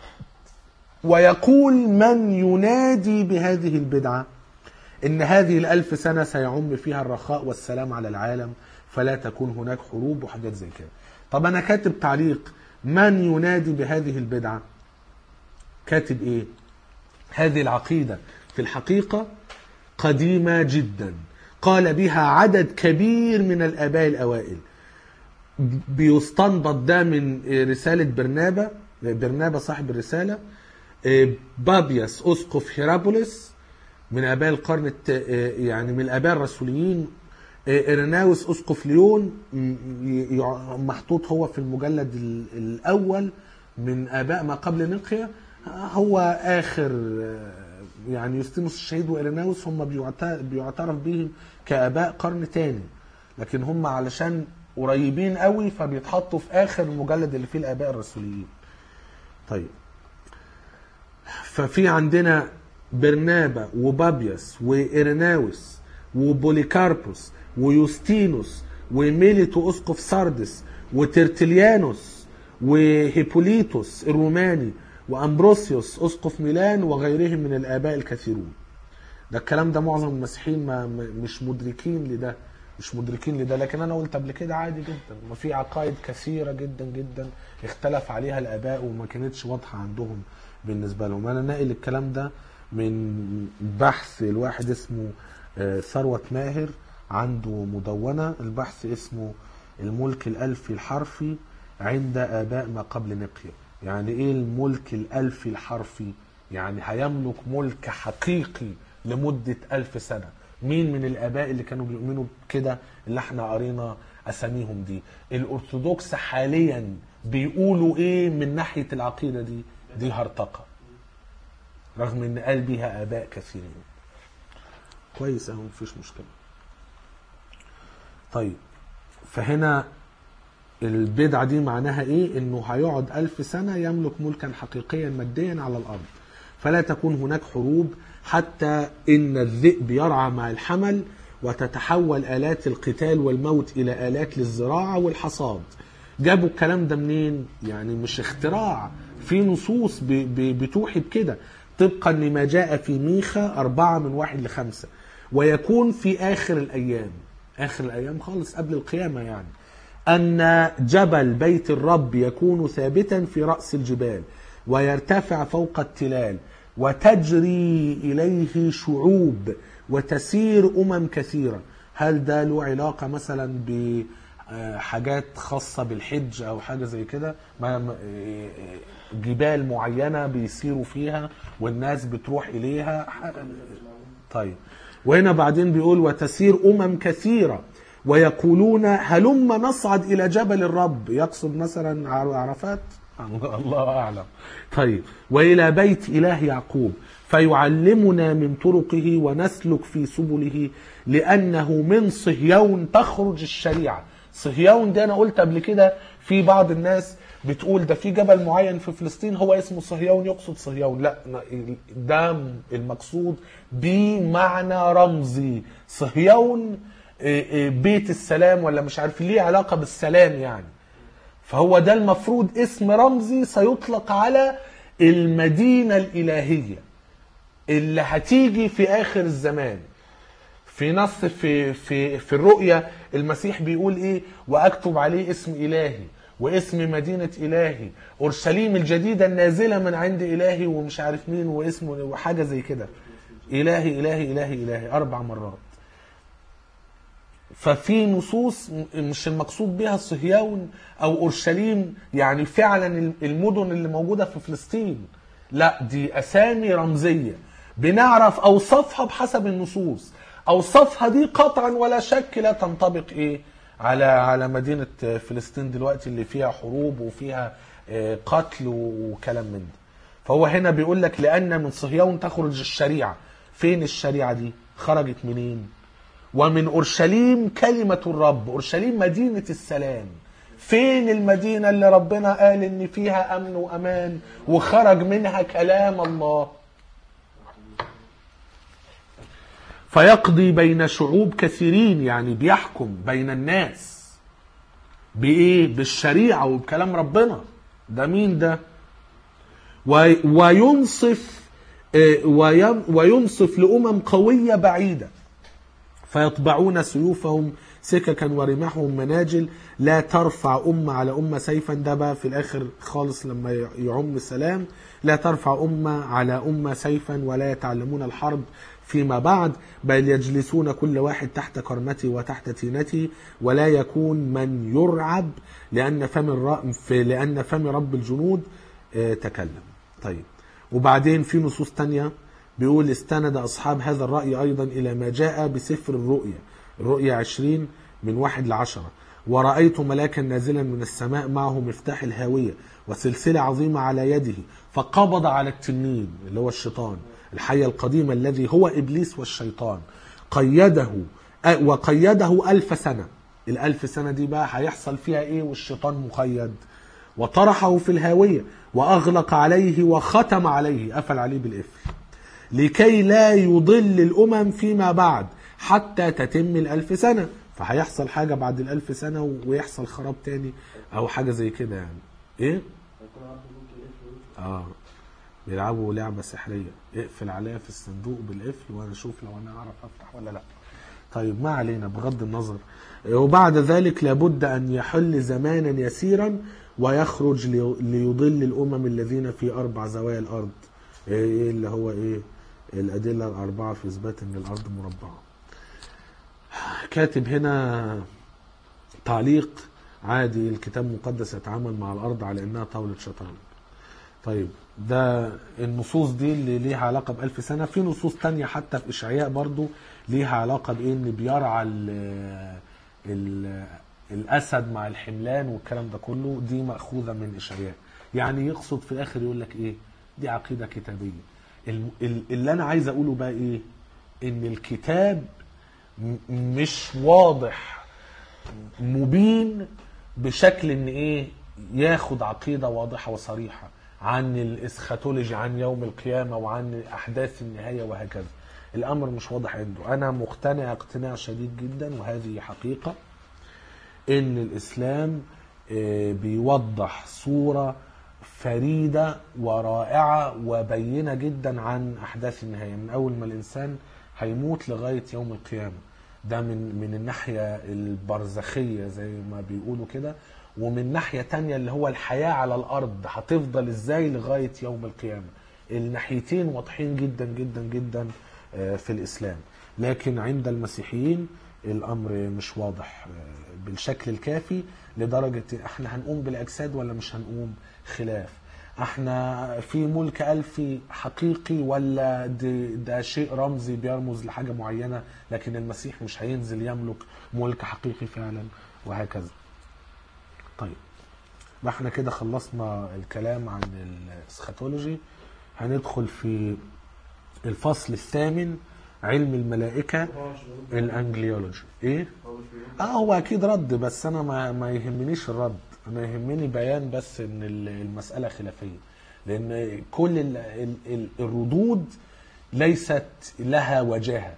ويقول من ينادي بهذه البدعة إن هذه 1000 سنة سيعم فيها الرخاء والسلام على العالم، فلا تكون هناك حروب وحاجات زي كده. طب أنا كاتب تعليق، من ينادي بهذه البدعة كاتب إيه؟ هذه العقيدة في الحقيقة قديمة جدا، قال بها عدد كبير من الآباء الأوائل. بيستنبط ده من رسالة برنابا صاحب الرسالة، بابياس أسقف هيرابوليس من آباء القرن يعني من الآباء الرسوليين، إرناوس أسقف ليون محطوط هو في المجلد الأول من آباء ما قبل نقيا، هو آخر يعني يوستينوس الشهيد وإرناوس هم بيعترف بهم كآباء قرن تاني، لكن هم علشان قريبين قوي فبيتحطوا في آخر المجلد اللي فيه الآباء الرسوليين. طيب ففي عندنا برنابا وبابياس وإرناوس وبوليكاربوس ويوستينوس وميليتو أسقف ساردس وترتليانوس وهيبوليتوس الروماني وأمبروسيوس أسقف ميلان وغيرهم من الآباء الكثيرون. ده الكلام ده معظم المسيحيين مش مدركين لده، لكن أنا قلت قبل كده عادي جدا، ما في عقائد كثيرة جدا جدا اختلف عليها الآباء وما كانتش واضحة عندهم بالنسبة لهم. أنا ناقل الكلام ده من بحث الواحد اسمه ثروت ماهر، عنده مدونة، البحث اسمه الملك الألفي الحرفي عند آباء ما قبل نقيا. يعني إيه الملك الألفي الحرفي؟ يعني هيملك ملك حقيقي لمدة 1000 سنة. مين من الآباء اللي كانوا بيؤمنوا كده اللي احنا قرينا أساميهم دي؟ الأرثوذكس حاليا بيقولوا إيه من ناحية العقيدة دي؟ دي هرطقة، رغم ان قال بيها آباء كثيرين. كويس اهو مفيش مشكلة. طيب فهنا البدعة دي معناها ايه؟ انه هيقعد 1000 سنة يملك ملكا حقيقيا ماديا على الارض، فلا تكون هناك حروب حتى ان الذئب يرعى مع الحمل، وتتحول آلات القتال والموت الى آلات للزراعة والحصاد. جابوا الكلام ده منين؟ يعني مش اختراع، في نصوص بتوحي بكده طبقا لما جاء في ميخا 4:1-5. ويكون في آخر الأيام، آخر الأيام خالص قبل القيامة يعني، أن جبل بيت الرب يكون ثابتا في رأس الجبال ويرتفع فوق التلال، وتجري إليه شعوب وتسير كثيرة. هل ده له علاقة مثلا بحاجات خاصة بالحج أو حاجة زي كده؟ جبال معينة بيسيروا فيها والناس بتروح إليها. طيب وهنا بعدين بيقول وتسير كثيرة ويقولون هلم نصعد إلى جبل الرب، يقصد مثلا عرفات، الله أعلم. طيب وإلى بيت إله يعقوب فيعلمنا من طرقه ونسلك في سبله، لأنه من صهيون تخرج الشريعة. صهيون ده أنا قلت قبل كده، في بعض الناس بتقول ده في جبل معين في فلسطين هو اسمه صهيون، يقصد صهيون. لا، ده المقصود بمعنى رمزي. صهيون بيت السلام ولا مش عارف، ليه علاقة بالسلام يعني. فهو ده المفروض اسم رمزي سيطلق على المدينة الإلهية اللي هتيجي في آخر الزمان. في نص في الرؤية المسيح بيقول ايه؟ وأكتب عليه اسم إلهي واسم مدينة إلهي أورشليم الجديدة النازلة من عند إلهي ومش عارف مين واسمه وحاجة زي كده. إلهي إلهي إلهي إلهي 4 مرات. ففي نصوص مش المقصود بها صهيون أو أورشليم يعني فعلا المدن اللي موجودة في فلسطين، لا، دي أسامي رمزية بنعرف أوصافها بحسب النصوص. أوصافها دي قطعا ولا شك لا تنطبق إيه على مدينة فلسطين دلوقتي اللي فيها حروب وفيها قتل وكلام من ده. فهو هنا بيقول لك لأن من صهيون تخرج الشريعة. فين الشريعة دي؟ خرجت منين؟ ومن أورشليم كلمة الرب. أورشليم مدينة السلام. فين المدينة اللي ربنا قال إن فيها أمن وأمان وخرج منها كلام الله؟ فيقضي بين شعوب كثيرين، يعني بيحكم بين الناس بإيه؟ بالشريعة وبكلام ربنا. ده مين ده؟ وينصف لأمم قوية بعيدة، فيطبعون سيوفهم سككا ورماحهم مناجل، لا ترفع أمة على أمة سيفا. ده بقى في الآخر خالص لما يعم السلام. لا ترفع أمة على أمة سيفا ولا يتعلمون الحرب فيما بعد، بل يجلسون كل واحد تحت كرمته وتحت تينته، ولا يكون من يرعب لأن فم رب الجنود تكلم. طيب وبعدين في نصوص تانية بيقول استند أصحاب هذا الرأي أيضا إلى ما جاء بسفر الرؤيا 20:1-10. ورأيت ملاكا نازلا من السماء معه مفتاح الهاوية وسلسلة عظيمة على يده، فقبض على التنين اللي هو الشيطان الحية القديمة الذي هو إبليس والشيطان، وقيده 1000 سنة. 1000 سنة دي بقى هيحصل فيها إيه والشيطان مقيد؟ وطرحه في الهاوية وأغلق عليه وختم عليه، قفل عليه بالقفل، لكي لا يضل الأمم فيما بعد حتى تتم 1000 سنة. فهيحصل حاجة بعد 1000 سنة ويحصل خراب تاني أو حاجة زي كده يعني. إيه؟ بيلعبوا لعبة سحرية، اقفل عليها في الصندوق بالقفل وأنا أشوف لو أنا أعرف أفتح ولا لأ. طيب ما علينا بغض النظر. وبعد ذلك لابد أن يحل زمانا يسيرا ويخرج ليضل الأمم الذين في 4 زوايا الأرض. إيه اللي هو إيه؟ الأدلة ال4 في إثبات أن الأرض مربعة. كاتب هنا تعليق عادي، الكتاب المقدس يتعامل مع الأرض على أنها طاولة شطرنج. طيب ده النصوص دي اللي ليها علاقة ب1000 سنة. في نصوص تانية حتى في إشعياء برضو ليها علاقة بإن بيرعى الأسد مع الحملان والكلام ده كله، دي مأخوذة من إشعياء. يعني يقصد في الآخر يقول لك إيه؟ دي عقيدة كتابية. اللي أنا عايز أقوله بقى إيه؟ ان الكتاب مش واضح مبين بشكل ان ايه ياخد عقيدة واضحة وصريحة عن الاسخاتولوجي، عن يوم القيامة وعن احداث النهاية وهكذا. الامر مش واضح عنده. انا مقتنع اقتناع شديد جدا، وهذه حقيقة، ان الاسلام بيوضح صورة فريدة ورائعة وبينة جدا عن احداث النهاية، من اول ما الانسان هيموت لغاية يوم القيامة. ده من الناحية البرزخية زي ما بيقولوا كده، ومن ناحية تانية اللي هو الحياة على الارض هتفضل ازاي لغاية يوم القيامة. الناحيتين واضحين جدا جدا جدا في الاسلام. لكن عند المسيحيين الامر مش واضح بالشكل الكافي، لدرجة احنا هنقوم بالاجساد ولا مش هنقوم، خلاف. احنا في ملك الفي حقيقي ولا ده شيء رمزي بيرمز لحاجة معينة، لكن المسيح مش هينزل يملك ملك حقيقي فعلا، وهكذا. طيب احنا كده خلصنا الكلام عن الاسخاتولوجي. هندخل في الفصل الثامن، علم الملائكة الانجليولوجي. ايه هو اكيد رد، بس انا ما يهمنيش الرد، انا يهمني بيان بس ان المسألة خلافية، لان كل الردود ليست لها وجاهة،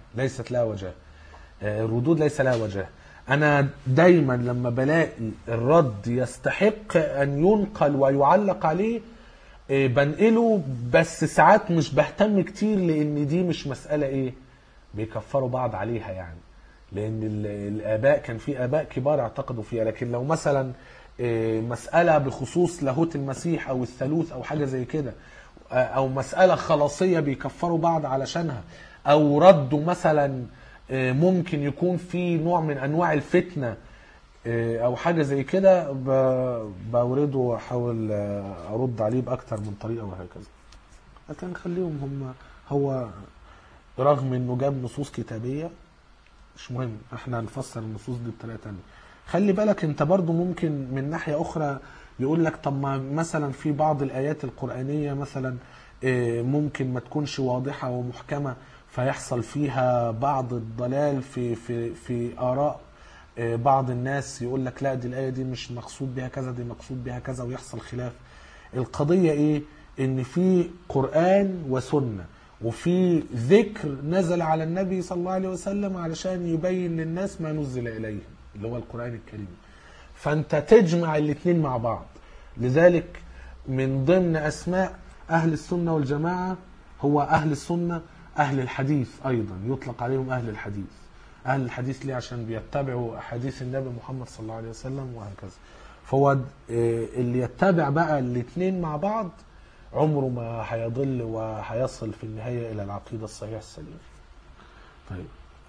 الردود ليس لها وجاهة. انا دايما لما بلاقي الرد يستحق ان ينقل ويعلق عليه بنقله، بس ساعات مش بهتم كتير، لان دي مش مسألة ايه بيكفروا بعض عليها يعني، لان الاباء كان في اباء كبار اعتقدوا فيها. لكن لو مثلا مسألة بخصوص لاهوت المسيح او الثالوث او حاجة زي كده، او مسألة خلاصية بيكفروا بعض علشانها، او ردوا مثلا ممكن يكون في نوع من انواع الفتنة او حاجة زي كده، بورده واحاول ارد عليه باكتر من طريقة وهكذا. لكن خليهم هو رغم انه جاب نصوص كتابية مش مهم، احنا هنفسر النصوص دي بطريقة تانية. خلي بالك انت برضو ممكن من ناحية اخرى يقول لك طب ما مثلا في بعض الايات القرآنية مثلا ممكن ما تكونش واضحة ومحكمة، فيحصل فيها بعض الضلال في آراء بعض الناس، يقول لك لا دي الآية دي مش مقصود بها كذا، دي مقصود بها كذا، ويحصل خلاف. القضية ايه؟ ان في قرآن وسنة، وفي ذكر نزل على النبي صلى الله عليه وسلم علشان يبين للناس ما نزل إليهم اللي هو القرآن الكريم، فانت تجمع الاثنين مع بعض. لذلك من ضمن أسماء أهل السنة والجماعة هو أهل السنة، أهل الحديث أيضا يطلق عليهم أهل الحديث. أهل الحديث ليه؟ عشان بيتبعوا أحاديث النبي محمد صلى الله عليه وسلم وهكذا. فهو اللي يتبع بقى الاثنين مع بعض عمره ما هيضل وهيصل في النهاية إلى العقيدة الصحيحة السليمة. طيب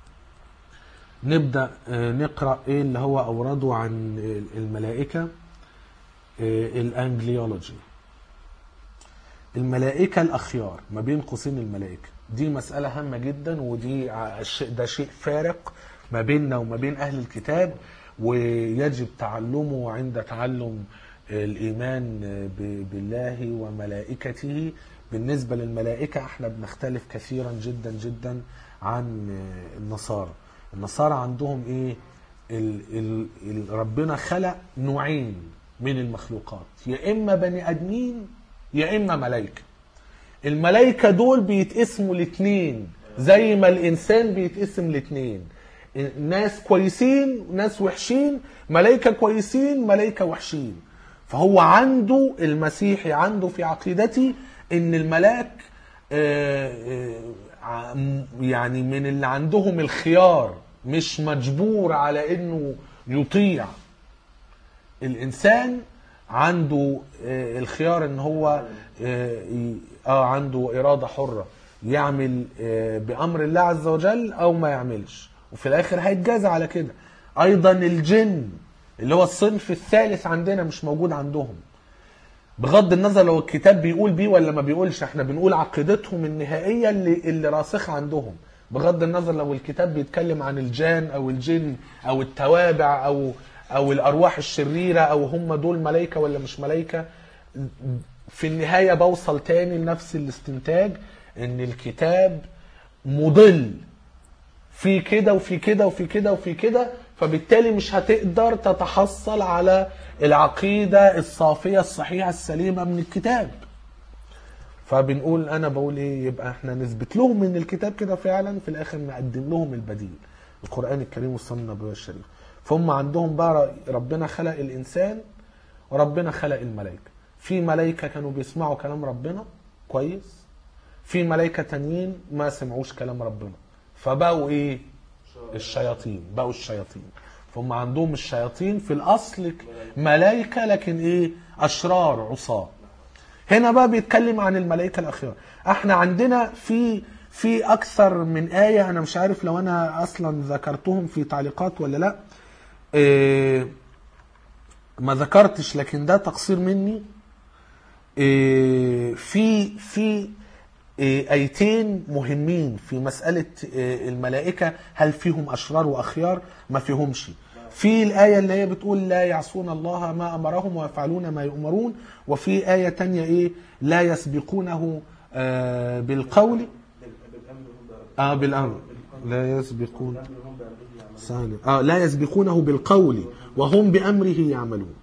نبدأ نقرأ إيه اللي هو أورده عن الملائكة. الأنجليولوجي، الملائكة الأخيار ما بين قوسين الملائكة، دي مسألة هامة جدا، ودي ده شيء فارق ما بيننا وما بين أهل الكتاب، ويجب تعلمه عند تعلم الإيمان بالله وملائكته. بالنسبة للملائكة احنا بنختلف كثيرا جدا جدا عن النصارى عندهم ايه؟ ربنا خلق نوعين من المخلوقات، يا إما بني آدمين يا إما ملائكة. الملائكة دول بيتقسموا الاثنين زي ما الإنسان بيتقسم الاثنين، ناس كويسين ناس وحشين، ملائكة كويسين ملائكة وحشين. فهو عنده المسيحي عنده في عقيدتي ان الملاك يعني من اللي عندهم الخيار، مش مجبور على انه يطيع. الانسان عنده الخيار ان هو عنده إرادة حرة، يعمل بأمر الله عز وجل او ما يعملش، وفي الاخر هيتجازى على كده. ايضا الجن اللي هو الصنف الثالث عندنا مش موجود عندهم، بغض النظر لو الكتاب بيقول بيه ولا ما بيقولش، احنا بنقول عقيدتهم النهائية اللي راسخة عندهم، بغض النظر لو الكتاب بيتكلم عن الجان او الجن او التوابع او الارواح الشريرة او هم دول ملائكة ولا مش ملائكة. في النهاية بوصل تاني لنفس الاستنتاج ان الكتاب مضل في كده وفي كده وفي كده وفي كده، فبالتالي مش هتقدر تتحصل على العقيدة الصافية الصحيحة السليمة من الكتاب. فبنقول انا بقول ايه، يبقى احنا نثبت لهم من الكتاب كده فعلا، في الاخر نقدم لهم البديل، القرآن الكريم والسنة النبوية الشريفة. فهم عندهم بقى ربنا خلق الانسان وربنا خلق الملائكة. في ملائكة كانوا بيسمعوا كلام ربنا كويس، في ملائكة تانيين ما سمعوش كلام ربنا، فبقوا ايه؟ الشياطين، بقوا الشياطين. فهم عندهم الشياطين في الاصل ملائكة، لكن ايه؟ اشرار عصاة. هنا بقى بيتكلم عن الملائكة الأخيار. احنا عندنا في أكثر من آية، أنا مش عارف لو أنا أصلا ذكرتهم في تعليقات ولا لا، ما ذكرتش لكن ده تقصير مني. في آيتين مهمين في مسألة الملائكة، هل فيهم أشرار وأخيار؟ ما فيهمش. في الآية اللي هي بتقول لا يعصون الله ما أمرهم ويفعلون ما يؤمرون، وفي آية تانية إيه؟ لا يسبقونه بالقول بالأمر، لا يسبقون لا يسبقونه بالقول وهم بأمره يعملون.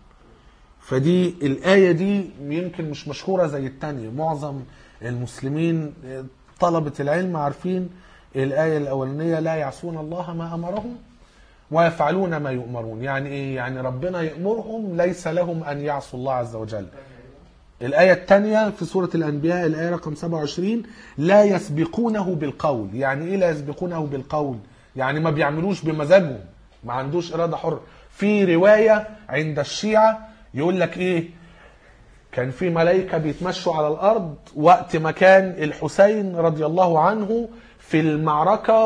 فدي الآية دي يمكن مش مشهورة زي التانية، معظم المسلمين طلبة العلم عارفين الآية الأولانية لا يعصون الله ما أمرهم ويفعلون ما يؤمرون. يعني إيه؟ يعني ربنا يأمرهم، ليس لهم أن يعصوا الله عز وجل. الآية الثانية في سورة الأنبياء الآية رقم 27 لا يسبقونه بالقول. يعني إيه لا يسبقونه بالقول؟ يعني ما بيعملوش بمزاجهم، ما عندوش إرادة حرة. في رواية عند الشيعة يقول لك إيه، كان في ملائكة بيتمشوا على الأرض وقت ما كان الحسين رضي الله عنه في المعركة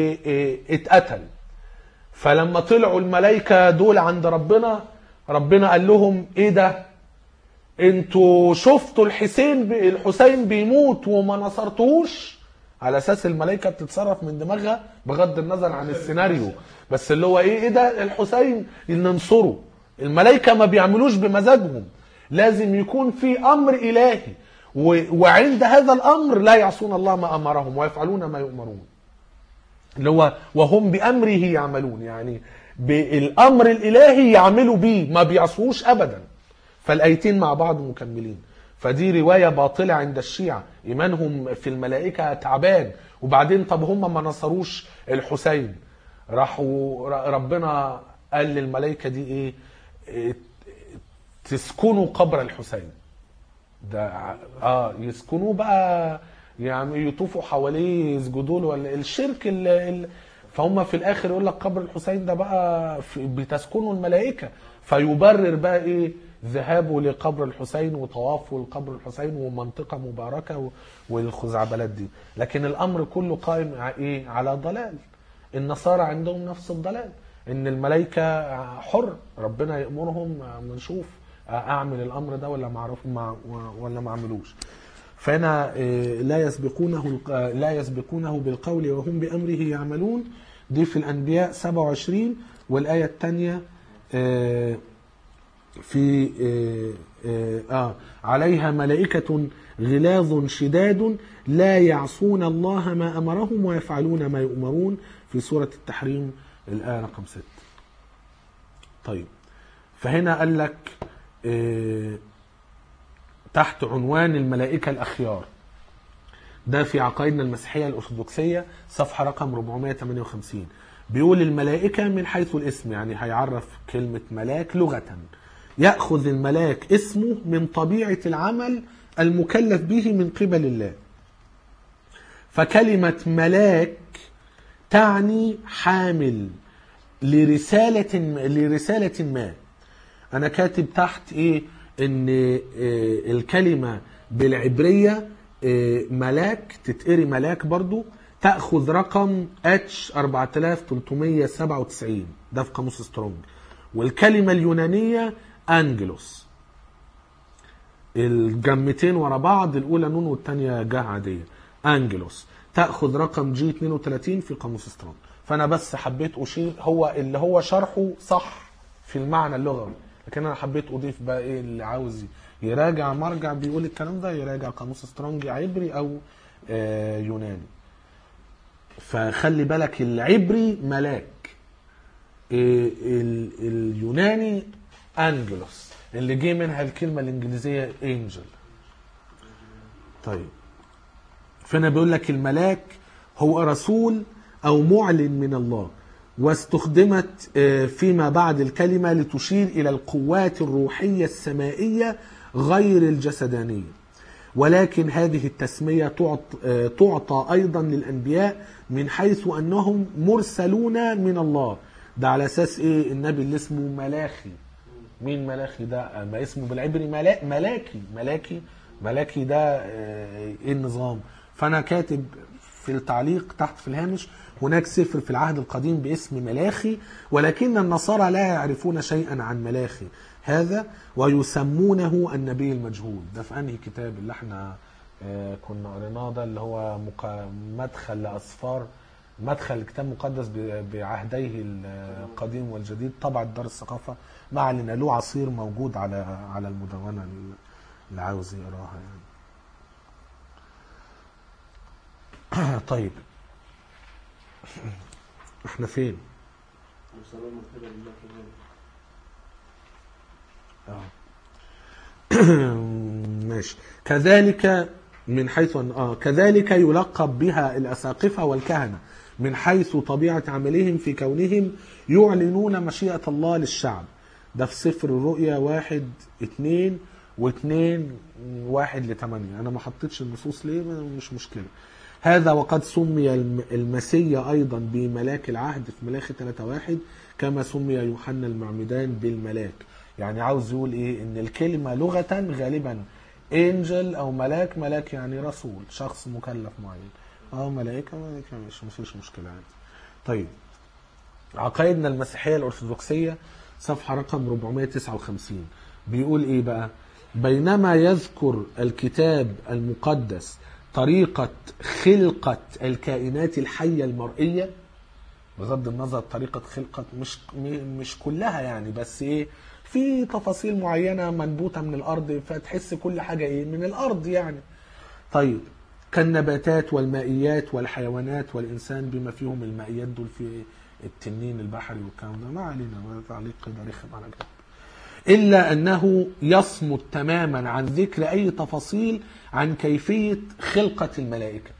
واتقتل، فلما طلعوا الملائكة دول عند ربنا قال لهم ايه ده، انتوا شفتوا الحسين بيموت وما نصرتوش؟ على اساس الملائكة بتتصرف من دماغها بغض النظر عن السيناريو، بس اللي هو ايه ده الحسين ننصره. الملائكة ما بيعملوش بمزاجهم، لازم يكون في امر الهي، وعند هذا الامر لا يعصون الله ما امرهم ويفعلون ما يؤمرون، اللي هو وهم بأمره يعملون، يعني بالأمر الإلهي يعملوا بيه، ما بيعصوش أبدا. فالآيتين مع بعض مكملين. فدي رواية باطلة عند الشيعة، إيمانهم في الملائكة تعبان. وبعدين طب هم ما نصروش الحسين، راحوا ربنا قال للملائكة دي إيه؟ تسكنوا قبر الحسين ده، يسكنوه بقى، يعني يطوفوا حواليه يسجدوا له ولا الشرك فهم في الاخر يقول لك قبر الحسين ده بقى بتسكنه الملائكه، فيبرر بقى ايه ذهابه لقبر الحسين وطوافه لقبر الحسين ومنطقه مباركه والخزعبلات دي. لكن الامر كله قائم ايه على ضلال. النصارى عندهم نفس الضلال، ان الملائكه حر، ربنا يامرهم نشوف اعمل الامر ده ولا ولا ما اعملوش. فهنا لا يسبقونه بالقول وهم بأمره يعملون، دي في الأنبياء 27. والآية الثانية في عليها ملائكة غلاظ شداد لا يعصون الله ما أمرهم ويفعلون ما يؤمرون، في سورة التحريم الآية رقم 6. طيب، فهنا قال لك تحت عنوان الملائكة الأخيار، ده في عقائدنا المسيحية الأرثوذكسية صفحة رقم 458، بيقول الملائكة من حيث الاسم، يعني هيعرف كلمة ملاك لغة، يأخذ الملاك اسمه من طبيعة العمل المكلف به من قبل الله. فكلمة ملاك تعني حامل لرسالة ما. أنا كاتب تحت إيه ان الكلمة بالعبرية ملاك تتقري ملاك برضو، تأخذ رقم H 4397 ده في قاموس سترونج. والكلمة اليونانية أنجلوس، الجمتين ورا بعض، الأولى نون والتانية جه عادية، أنجلوس تأخذ رقم G 32 في قاموس سترونج. فأنا بس حبيت أشير، هو اللي هو شرحه صح في المعنى اللغوي، لكن انا حبيت اضيف بقى ايه، اللي عاوز يراجع مرجع بيقول الكلام ده يراجع قاموس سترونج عبري او يوناني. فخلي بالك العبري ملاك، اليوناني انجلوس اللي جه منها الكلمة الانجليزية انجل. طيب فانا بيقول لك الملاك هو رسول او معلن من الله، واستخدمت فيما بعد الكلمة لتشير الى القوات الروحية السمائية غير الجسدانية. ولكن هذه التسمية تعطى ايضا للانبياء من حيث انهم مرسلون من الله. ده على اساس ايه؟ النبي اللي اسمه ملاخي. مين ملاخي ده؟ ما اسمه بالعبري ملاكي ده ايه النظام؟ فانا كاتب في التعليق تحت في الهامش هناك سفر في العهد القديم باسم ملاخي، ولكن النصارى لا يعرفون شيئا عن ملاخي هذا ويسمونه النبي المجهول. ده في انهي كتاب اللي احنا كنا قريناه ده، اللي هو مدخل لأسفار، مدخل الكتاب المقدس بعهديه القديم والجديد، طبعا دار الثقافة، ما علينا، له عصير موجود على المدونة اللي عاوز يقراها يعني. طيب احنا فين؟ ماشي. كذلك من حيث كذلك يلقب بها الأساقفة والكهنة من حيث طبيعة عملهم في كونهم يعلنون مشيئة الله للشعب. ده في سفر الرؤيا 1:2 و2:1-8. أنا ما حطيتش النصوص ليه، مش مشكلة. هذا وقد سمي المسيا أيضا بملاك العهد في ملاخي 3:1 كما سمي يوحنا المعمدان بالملاك. يعني عاوز يقول إيه؟ إن الكلمة لغة غالبا انجل أو ملاك يعني رسول، شخص مكلف معين. ملائكة مفيش مشكلة عادي. طيب عقائدنا المسيحية الأرثوذكسية صفحة رقم 459 بيقول إيه بقى؟ بينما يذكر الكتاب المقدس طريقة خلقة الكائنات الحية المرئية، بغض النظر طريقة خلقة مش كلها يعني، بس ايه، في تفاصيل معينة منبوتة من الأرض فتحس كل حاجة ايه من الأرض يعني. طيب كالنباتات والمائيات والحيوانات والإنسان بما فيهم المائيات دول في التنين البحري والكلام ده، ما علينا، تعليق كده رخم على جنب. إلا أنه يصمت تماما عن ذكر أي تفاصيل عن كيفية خلقة الملائكة.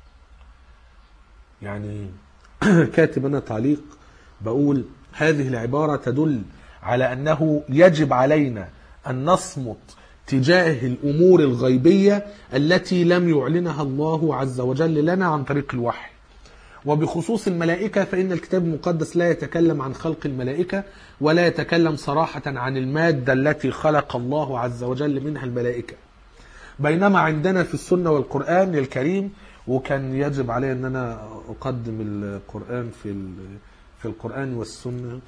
يعني كاتب أنا تعليق بقول هذه العبارة تدل على أنه يجب علينا أن نصمت تجاه الأمور الغيبية التي لم يعلنها الله عز وجل لنا عن طريق الوحي. وبخصوص الملائكة فإن الكتاب المقدس لا يتكلم عن خلق الملائكة ولا يتكلم صراحة عن المادة التي خلق الله عز وجل منها الملائكة، بينما عندنا في السنة والقرآن الكريم، وكان يجب علي أن أنا أقدم القرآن في القرآن والسنة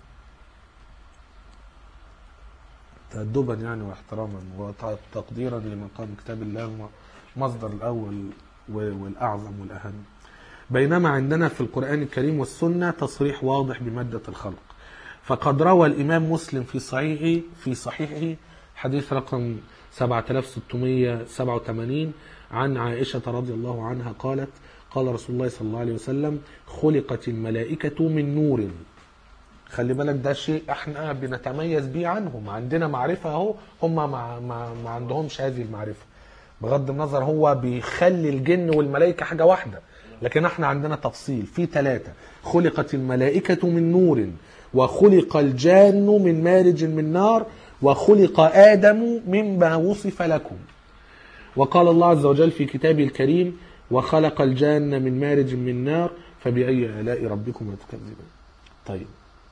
تأدبا يعني واحتراما وتقديرا لمقام كتاب الله مصدر الأول والأعظم والأهم. بينما عندنا في القرآن الكريم والسنة تصريح واضح بمادة الخلق. فقد روى الإمام مسلم في صحيحه حديث رقم 7687 عن عائشة رضي الله عنها قالت: قال رسول الله صلى الله عليه وسلم: خلقت الملائكة من نور. خلي بالك ده شيء احنا بنتميز بيه عنهم، عندنا معرفة اهو، هم ما عندهمش هذه المعرفة. بغض النظر هو بيخلي الجن والملائكة حاجة واحدة، لكن احنا عندنا تفصيل في 3. خلقت الملائكة من نور، وخلق الجان من مارج من نار، وخلق آدم مما وصف لكم. وقال الله عز وجل في كتابه الكريم: وخلق الجان من مارج من نار فبأي آلاء ربكم تكذبون. طيب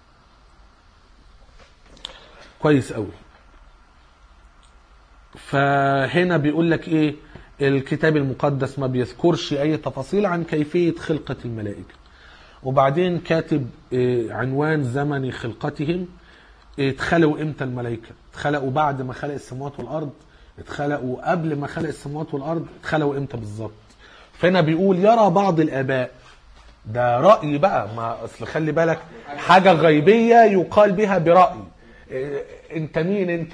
كويس قوي. فهنا بيقول لك ايه؟ الكتاب المقدس ما بيذكرش اي تفاصيل عن كيفية خلقة الملائكة. وبعدين كاتب عنوان زمن خلقتهم. اتخلقوا امتى الملائكة؟ اتخلقوا بعد ما خلق السماوات والارض؟ اتخلقوا قبل ما خلق السماوات والارض؟ اتخلقوا امتى بالظبط؟ فهنا بيقول: يرى بعض الاباء، ده رأي بقى، ما اصل خلي بالك حاجة غيبية يقال بها برأي. انت مين انت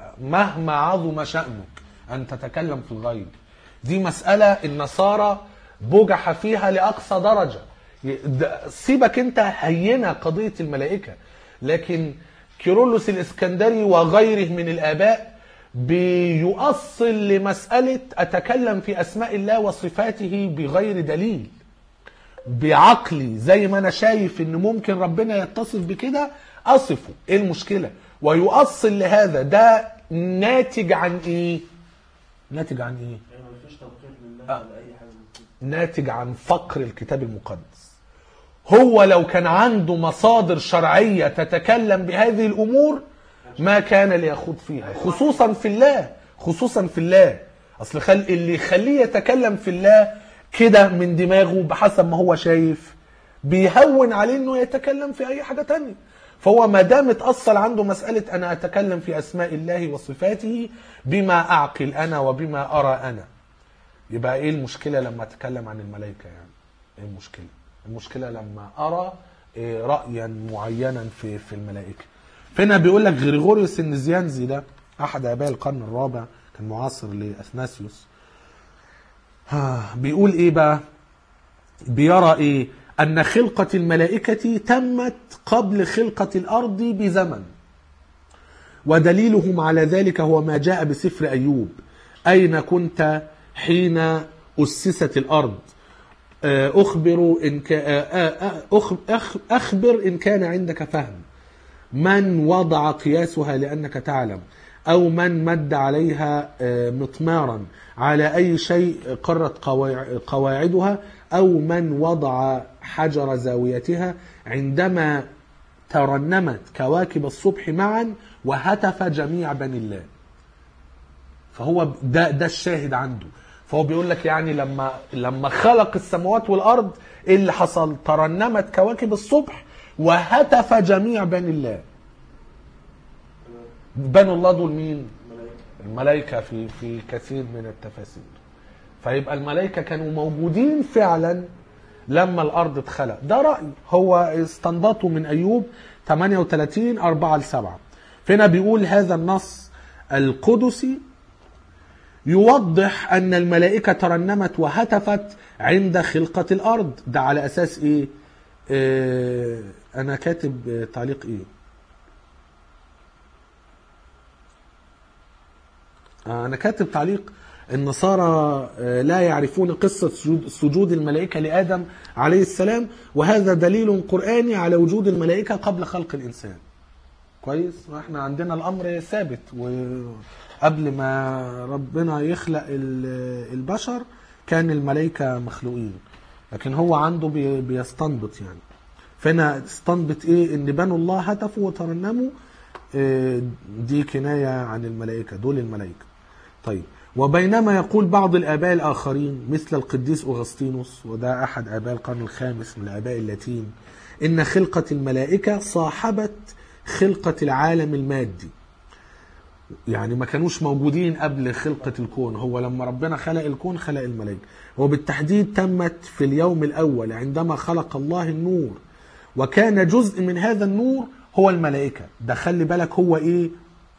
مهما عظم شأنك ان تتكلم في الغيب؟ دي مسألة النصارى بجح فيها لأقصى درجة. سيبك انت هينة قضية الملائكة، لكن كيرلس الإسكندري وغيره من الآباء بيؤصل لمسألة أتكلم في أسماء الله وصفاته بغير دليل، بعقلي زي ما أنا شايف إن ممكن ربنا يتصف بكده أصفه، إيه المشكلة؟ ويؤصل لهذا. ده ناتج عن إيه؟ ناتج عن إيه؟ يعني مفيش توقيت لله ولا اي حاجه من كده. ناتج عن فقر الكتاب المقدس. هو لو كان عنده مصادر شرعية تتكلم بهذه الأمور ما كان ليخوض فيها، خصوصا في الله، خصوصا في الله. أصل اللي يخليه يتكلم في الله كده من دماغه بحسب ما هو شايف بيهون عليه إنه يتكلم في أي حاجة تانية. فهو ما دام اتأصل عنده مسألة أنا أتكلم في أسماء الله وصفاته بما أعقل أنا وبما أرى أنا، يبقى إيه المشكلة لما أتكلم عن الملائكة؟ يعني إيه المشكلة؟ المشكلة لما أرى رأيا معينا في الملائكة. فهنا بيقول لك غريغوريوس النزيانزي ده أحد آباء القرن الرابع، كان معاصر لأثناسيوس، بيقول إيه بقى؟ بيرى إيه؟ أن خلقة الملائكة تمت قبل خلقة الأرض بزمن، ودليلهم على ذلك هو ما جاء بسفر أيوب: أين كنت حين أسست الأرض؟ أخبر إن كان عندك فهم. من وضع قياسها لأنك تعلم؟ أو من مد عليها مطمارا؟ على أي شيء قرت قواعدها؟ أو من وضع حجر زاويتها عندما ترنمت كواكب الصبح معا وهتف جميع بني الله؟ فهو ده الشاهد عنده. فهو بيقول لك يعني لما خلق السماوات والأرض إيه اللي حصل؟ ترنمت كواكب الصبح وهتف جميع بني الله. بنو الله دول مين؟ الملائكة في كثير من التفاسير. فيبقى الملائكة كانوا موجودين فعلا لما الأرض اتخلق. ده رأي هو استنبطه من أيوب 38:4-7. فهنا بيقول هذا النص القدسي يوضح أن الملائكة ترنمت وهتفت عند خلقة الأرض. ده على أساس إيه؟ أنا كاتب تعليق إيه؟ أنا كاتب تعليق: النصارى لا يعرفون قصة سجود الملائكة لآدم عليه السلام، وهذا دليل قرآني على وجود الملائكة قبل خلق الإنسان. كويس؟ واحنا عندنا الأمر ثابت، وقبل ما ربنا يخلق البشر كان الملائكة مخلوقين، لكن هو عنده بيستنبط يعني. فهنا استنبط ايه؟ ان بنو الله هتفوا وترنموا، دي كناية عن الملائكة، دول الملائكة. طيب، وبينما يقول بعض الآباء الآخرين مثل القديس أغسطينوس، وده أحد آباء القرن الخامس من آباء اللاتين، إن خلقة الملائكة صاحبت خلقة العالم المادي، يعني ما كانوش موجودين قبل خلقة الكون. هو لما ربنا خلق الكون خلق الملائكة، وبالتحديد تمت في اليوم الأول عندما خلق الله النور، وكان جزء من هذا النور هو الملائكة. ده خلي بالك هو إيه؟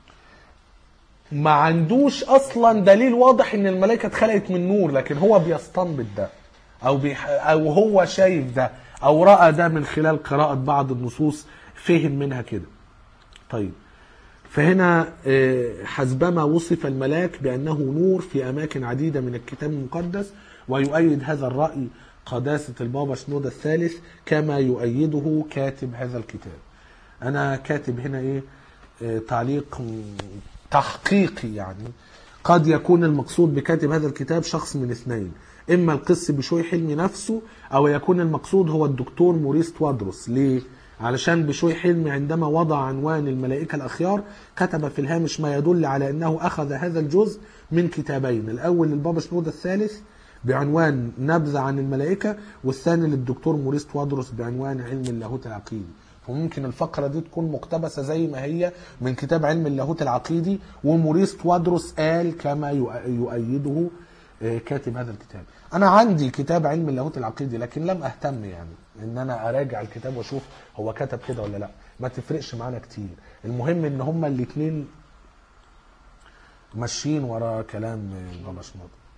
ما عندوش أصلا دليل واضح إن الملائكة اتخلقت من نور، لكن هو بيستنبط ده أو هو شايف ده أو رأى ده من خلال قراءة بعض النصوص، فهم منها كده. طيب، فهنا حسبما وصف الملاك بأنه نور في أماكن عديدة من الكتاب المقدس، ويؤيد هذا الرأي قداسة البابا شنودة الثالث كما يؤيده كاتب هذا الكتاب. أنا كاتب هنا إيه؟ تعليق تحقيقي، يعني قد يكون المقصود بكاتب هذا الكتاب شخص من اثنين: إما القس بشوي حلمي نفسه، أو يكون المقصود هو الدكتور موريس توادروس. ليه؟ علشان بشوي حلمي عندما وضع عنوان الملائكة الأخيار كتب في الهامش ما يدل على أنه أخذ هذا الجزء من كتابين: الأول للبابا شنودة الثالث بعنوان نبذة عن الملائكة، والثاني للدكتور موريس توادروس بعنوان علم اللاهوت العقيدي. وممكن الفقرة دي تكون مقتبسة زي ما هي من كتاب علم اللاهوت العقيدي، وموريس توادروس قال كما يؤيده كاتب هذا الكتاب. أنا عندي كتاب علم اللاهوت العقيدي، لكن لم أهتم يعني إن أنا أراجع الكتاب وأشوف هو كتب كده ولا لأ، ما تفرقش معنا كتير. المهم إن هما الاتنين ماشيين ورا كلام بابا شنودة.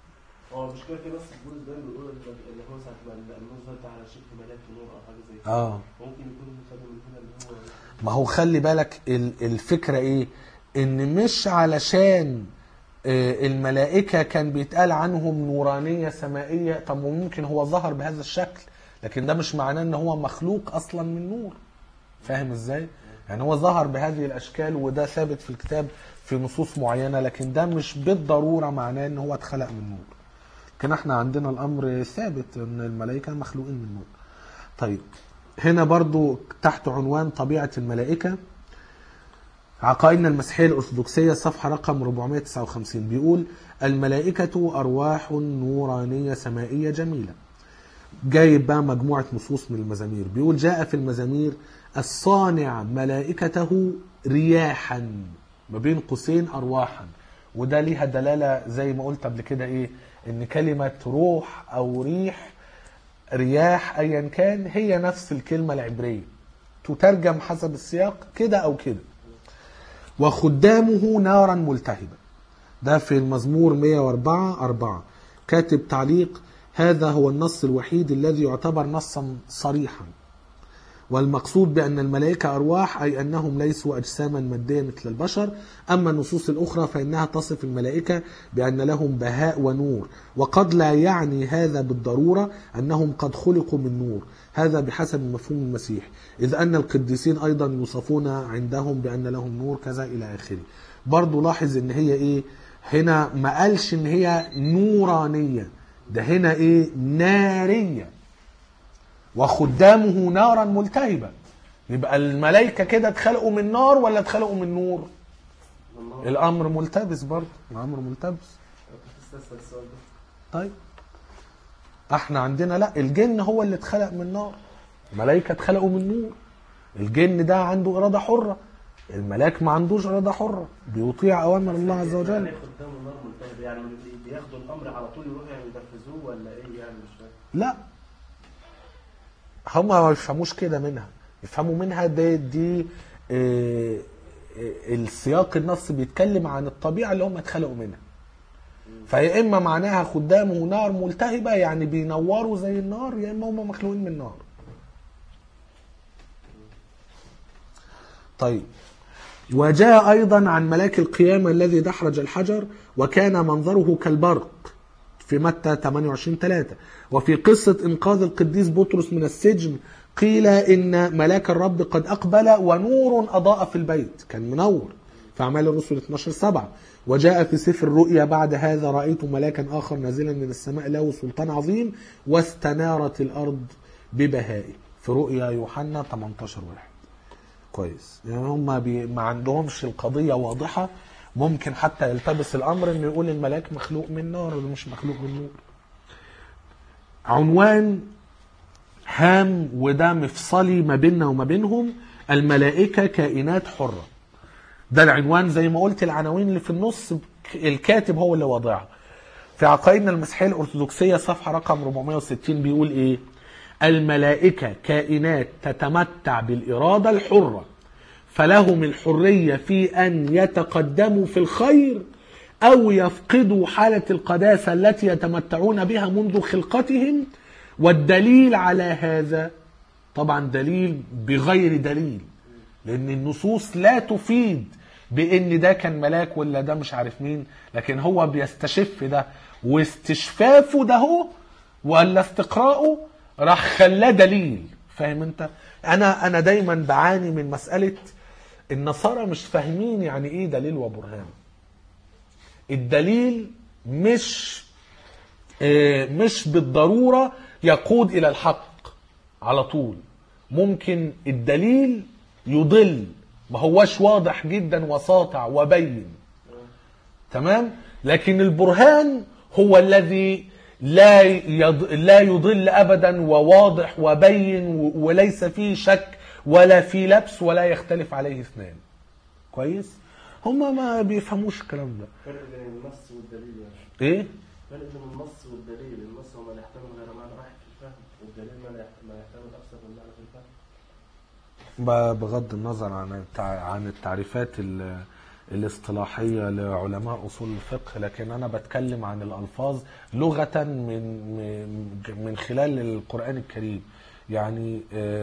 هو المشكله في بس الجزء ده بيقول اللي هو ساعه ما النور ده على شكل ملاك نور او حاجه زي كده ممكن يكون خد من هنا اللي هو ما هو خلي بالك الفكره ايه، ان مش علشان الملائكه كان بيتقال عنهم نورانيه سمائيه، طب ممكن هو ظهر بهذا الشكل، لكن ده مش معناه ان هو مخلوق اصلا من نور. فاهم ازاي؟ يعني هو ظهر بهذه الاشكال وده ثابت في الكتاب في نصوص معينه، لكن ده مش بالضروره معناه ان هو اتخلق من نور. لكن احنا عندنا الامر ثابت ان الملائكه مخلوقين من نور. طيب هنا برضو تحت عنوان طبيعه الملائكه، عقائدنا المسيحيه الارثوذكسيه صفحه رقم 459 بيقول: الملائكه ارواح نورانيه سمائيه جميله. جايب بقى مجموعه نصوص من المزامير، بيقول: جاء في المزامير الصانع ملائكته رياحا، ما بين قوسين ارواحا، وده ليها دلاله زي ما قلت قبل كده ايه، ان كلمه روح او ريح رياح ايا كان هي نفس الكلمه العبريه، تترجم حسب السياق كده او كده. وخدامه نارا ملتهبه، ده في المزمور 104:4. كاتب تعليق: هذا هو النص الوحيد الذي يعتبر نصا صريحا، والمقصود بأن الملائكة أرواح أي أنهم ليسوا أجساما مادية مثل البشر. أما النصوص الأخرى فإنها تصف الملائكة بأن لهم بهاء ونور، وقد لا يعني هذا بالضرورة أنهم قد خلقوا من نور، هذا بحسب مفهوم المسيح، إذ أن القديسين أيضا يوصفون عندهم بأن لهم نور كذا إلى آخره. برضو لاحظ إن هي إيه هنا، ما قالش إن هي نورانية، ده هنا إيه نارية. وخدامه نارا ملتهبة، يبقى الملائكة كده اتخلقوا من نار ولا اتخلقوا من نور؟ الأمر ملتبس، برضه الأمر ملتبس. طيب احنا عندنا لا، الجن هو اللي اتخلق من نار، الملائكة اتخلقوا من نور. الجن ده عنده إرادة حرة، الملاك ما عندوش إرادة حرة، بيطيع أوامر الله عز وجل. يعني خدام النار ملتهب يعني بياخدوا الأمر على طول يروحوا يعني ينفذوه ولا إيه يعني؟ مش فاهم. لا، هم ما يفهموش كده منها، يفهموا منها دي السياق النص بيتكلم عن الطبيعة اللي هم اتخلقوا منها. فيا إما معناها خدامه نار ملتهبة يعني بينوروا زي النار، يا إما هم مخلوقين من نار. طيب وجاء أيضا عن ملاك القيامة الذي دحرج الحجر وكان منظره كالبرق في متى 28:3. وفي قصة إنقاذ القديس بطرس من السجن قيل إن ملاك الرب قد أقبل ونور أضاء في البيت، كان منور في أعمال الرسل 12:7. وجاء في سفر الرؤيا: بعد هذا رأيت ملاكا آخر نازلا من السماء له سلطان عظيم واستنارت الأرض ببهائه، في رؤيا يوحنا 18:1. كويس، يعني هم ما عندهمش القضية واضحة، ممكن حتى يلتبس الأمر إنه يقول الملاك مخلوق من نار ولا مش مخلوق من نور. عنوان هام وده مفصلي ما بيننا وما بينهم: الملائكة كائنات حرة. ده العنوان زي ما قلت، العناوين اللي في النص الكاتب هو اللي واضعها. في عقائدنا المسيحية الأرثوذكسية صفحة رقم 460 بيقول إيه: الملائكة كائنات تتمتع بالإرادة الحرة، فلهم الحرية في أن يتقدموا في الخير أو يفقدوا حالة القداسة التي يتمتعون بها منذ خلقتهم. والدليل على هذا طبعا دليل بغير دليل، لأن النصوص لا تفيد بأن ده كان ملاك ولا ده مش عارف مين، لكن هو بيستشف ده، واستشفافه ده هو ولا استقراءه راح خلاه دليل. فاهم انت؟ انا دايما بعاني من مسألة النصارى مش فاهمين يعني ايه دليل وبرهان. الدليل مش بالضرورة يقود الى الحق على طول، ممكن الدليل يضل، ما هوش واضح جدا وساطع وبين، تمام؟ لكن البرهان هو الذي لا يضل أبدا وواضح وبين وليس فيه شك ولا فيه لبس ولا يختلف عليه اثنان. كويس؟ هم ما بيفهموش الكلام ده. فرق بين النص والدليل يعني. ايه؟ فرق بين النص والدليل، النص هو ما يحتمل غير معنى واحد في الفهم، والدليل ما يحتمل أكثر من معنى في الفهم. بغض النظر عن التعريفات الاصطلاحية لعلماء أصول الفقه، لكن أنا بتكلم عن الألفاظ لغة من خلال القرآن الكريم. يعني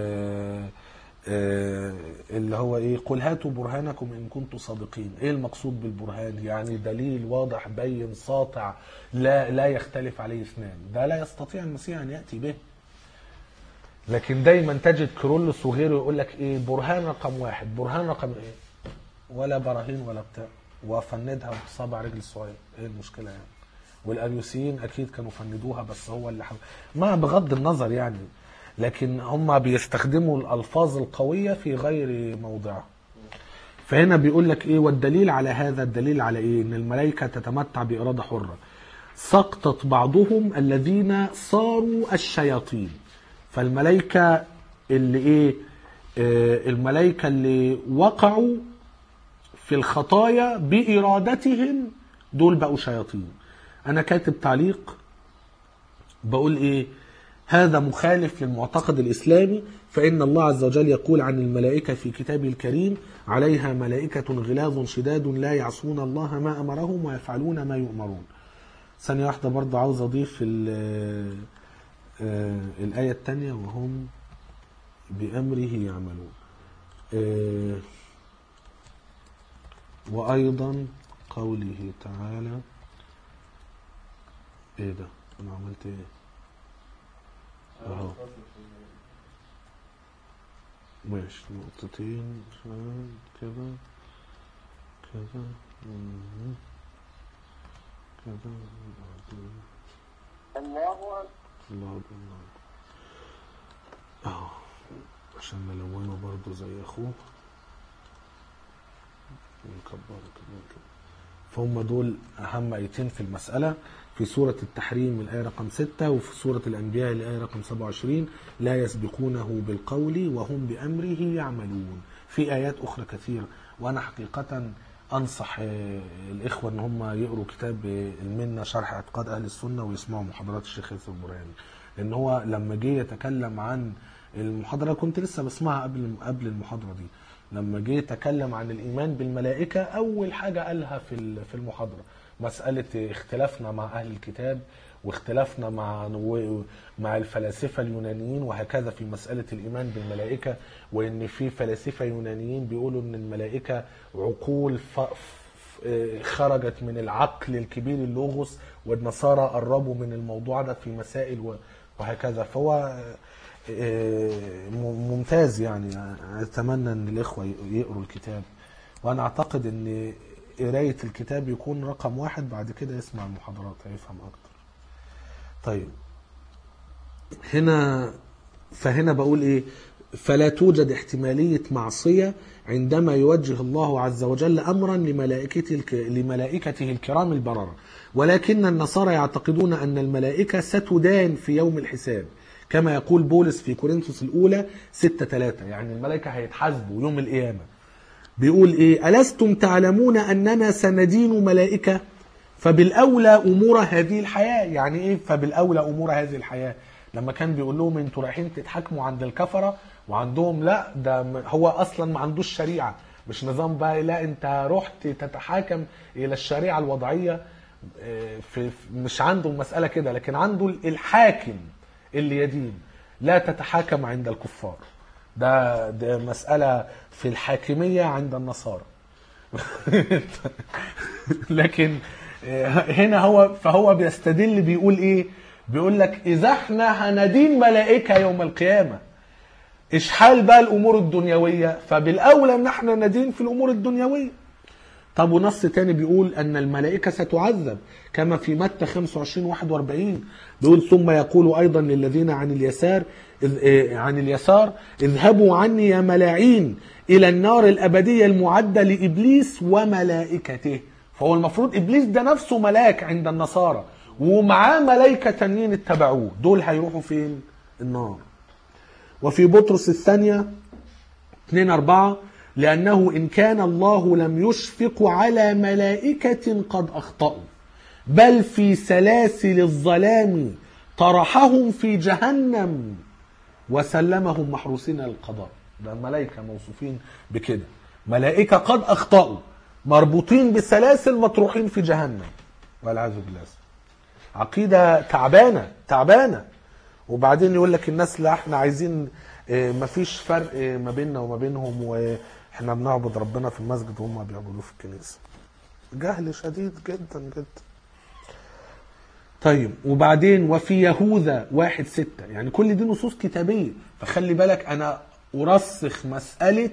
اللي هو ايه، قل هاتوا برهانكم ان كنتم صادقين. ايه المقصود بالبرهان؟ يعني دليل واضح بين ساطع لا يختلف عليه اثنان، ده لا يستطيع المسيح ان ياتي به. لكن دايما تجد كيرلس وغيره يقول لك ايه، برهان رقم واحد، برهان رقم ايه، ولا براهين ولا بتاع، وفندها بصابع رجل الصغير. ايه المشكله يعني؟ والاريوسيين اكيد كانوا فندوها، بس هو اللي ما بغض النظر يعني، لكن هم بيستخدموا الألفاظ القوية في غير موضعها. فهنا بيقول لك إيه، والدليل على هذا، الدليل على إيه؟ إن الملائكة تتمتع بإرادة حرة. سقطت بعضهم الذين صاروا الشياطين. فالملائكة اللي إيه، الملائكة اللي وقعوا في الخطايا بإرادتهم دول بقوا شياطين. أنا كاتب تعليق بقول إيه، هذا مخالف للمعتقد الإسلامي، فإن الله عز وجل يقول عن الملائكة في كتابه الكريم: عليها ملائكة غلاظ شداد لا يعصون الله ما أمرهم ويفعلون ما يؤمرون. ثانية واحدة برضه عاوز أضيف الآية الثانية: وهم بأمره يعملون. وأيضا قوله تعالى، إيه ده؟ أنا عملت إيه؟ اهو ماشي، نقطتين كده كده كده. الله اهو عشان نلونه برضو زي اخوه، نكبره كده. فهم دول اهم ايتين في المسألة، في سورة التحريم الآية رقم 6، وفي سورة الأنبياء الآية رقم 27: لا يسبقونه بالقول وهم بأمره يعملون. في آيات أخرى كثيرة، وأنا حقيقة أنصح الإخوة أن هم يقروا كتاب المنة شرح اعتقاد أهل السنة ويسمعوا محاضرات الشيخ ياسر البرهاني، لأن هو لما جه يتكلم عن المحاضرة، كنت لسه بسمعها قبل المحاضرة دي، لما جه يتكلم عن الإيمان بالملائكة أول حاجة قالها في المحاضرة مسألة اختلافنا مع أهل الكتاب واختلافنا مع الفلاسفة اليونانيين وهكذا في مسألة الإيمان بالملائكة، وإن في فلاسفة يونانيين بيقولوا إن الملائكة عقول خرجت من العقل الكبير اللوغوس، والنصارى قربوا من الموضوع ده في مسائل وهكذا. فهو ممتاز يعني. أتمنى أن الإخوة يقروا الكتاب، وأنا أعتقد أن قراية الكتاب يكون رقم واحد، بعد كده يسمع المحاضرات هيفهم أكتر. طيب فهنا بقول إيه، فلا توجد احتمالية معصية عندما يوجه الله عز وجل أمرا لملائكته الكرام البررة، ولكن النصارى يعتقدون أن الملائكة ستدان في يوم الحساب، كما يقول بولس في كورنثوس الأولى 6:3، يعني الملائكة هيتحاسبوا يوم القيامة. بيقول إيه، ألستم تعلمون أننا سندين ملائكة؟ فبالأولى أمور هذه الحياة. يعني إيه فبالأولى أمور هذه الحياة؟ لما كان بيقول لهم انتوا رايحين تتحاكموا عند الكفرة، وعندهم لا، ده هو أصلا ما عندوش شريعة، مش نظام بقى، لا انت رحت تتحاكم إلى الشريعة الوضعية، مش عنده المسألة كده، لكن عنده الحاكم اللي يدين، لا تتحاكم عند الكفار. ده مسألة في الحاكمية عند النصارى. لكن هنا فهو بيستدل، بيقول ايه، بيقول لك اذا احنا هندين ملائكة يوم القيامة، ايش حال بقى الامور الدنيوية؟ فبالاولى ان احنا ندين في الامور الدنيوية. طب ونص تاني بيقول ان الملائكة ستعذب، كما في متى 25:41 بيقول: ثم يقول ايضا للذين عن اليسار اذهبوا عني يا ملاعين الى النار الابدية المعدة لابليس وملائكته. فهو المفروض ابليس ده نفسه ملاك عند النصارى، ومعاه ملائكة تانيين اتبعوه، دول هيروحوا فين؟ النار. وفي بطرس الثانية 2:4: لأنه إن كان الله لم يشفق على ملائكة قد أخطأوا، بل في سلاسل الظلام طرحهم في جهنم وسلمهم محروسين للقضاء. ده الملائكة موصوفين بكده، ملائكة قد أخطأوا، مربوطين بسلاسل مطروحين في جهنم والعياذ بالله. عقيدة تعبانة تعبانة. وبعدين يقول لك الناس لا احنا عايزين مفيش فرق ما بيننا وما بينهم، واحنا بنعبد ربنا في المسجد وهم بيعبدوه في الكنيسة. جهل شديد جدا جدا. طيب وبعدين وفي يهوذا 1:6، يعني كل دي نصوص كتابية. فخلي بالك انا ارسخ مسألة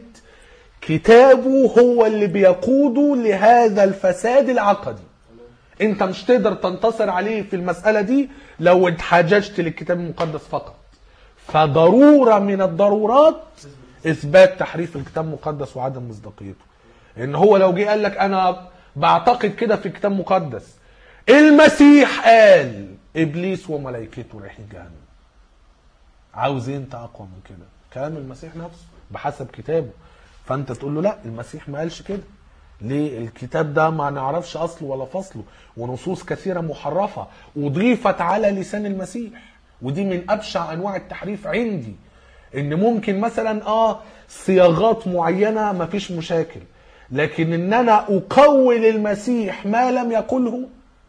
كتابه هو اللي بيقوده لهذا الفساد العقدي. انت مش تقدر تنتصر عليه في المسألة دي لو اتحاججت للكتاب المقدس فقط. فضرورة من الضرورات اثبات تحريف الكتاب المقدس وعدم مصداقيته. ان هو لو جه قال لك انا بعتقد كده في الكتاب المقدس، المسيح قال ابليس وملائكته رايحين جهنم، عاوز انت اقوى من كده؟ كلام المسيح نفسه بحسب كتابه. فانت تقول له لا المسيح ما قالش كده. ليه؟ الكتاب ده ما نعرفش اصله ولا فصله، ونصوص كثيرة محرفة اضيفت على لسان المسيح. ودي من ابشع انواع التحريف عندي، ان ممكن مثلا صياغات معينة ما فيش مشاكل، لكن ان انا اقول المسيح ما لم يقله،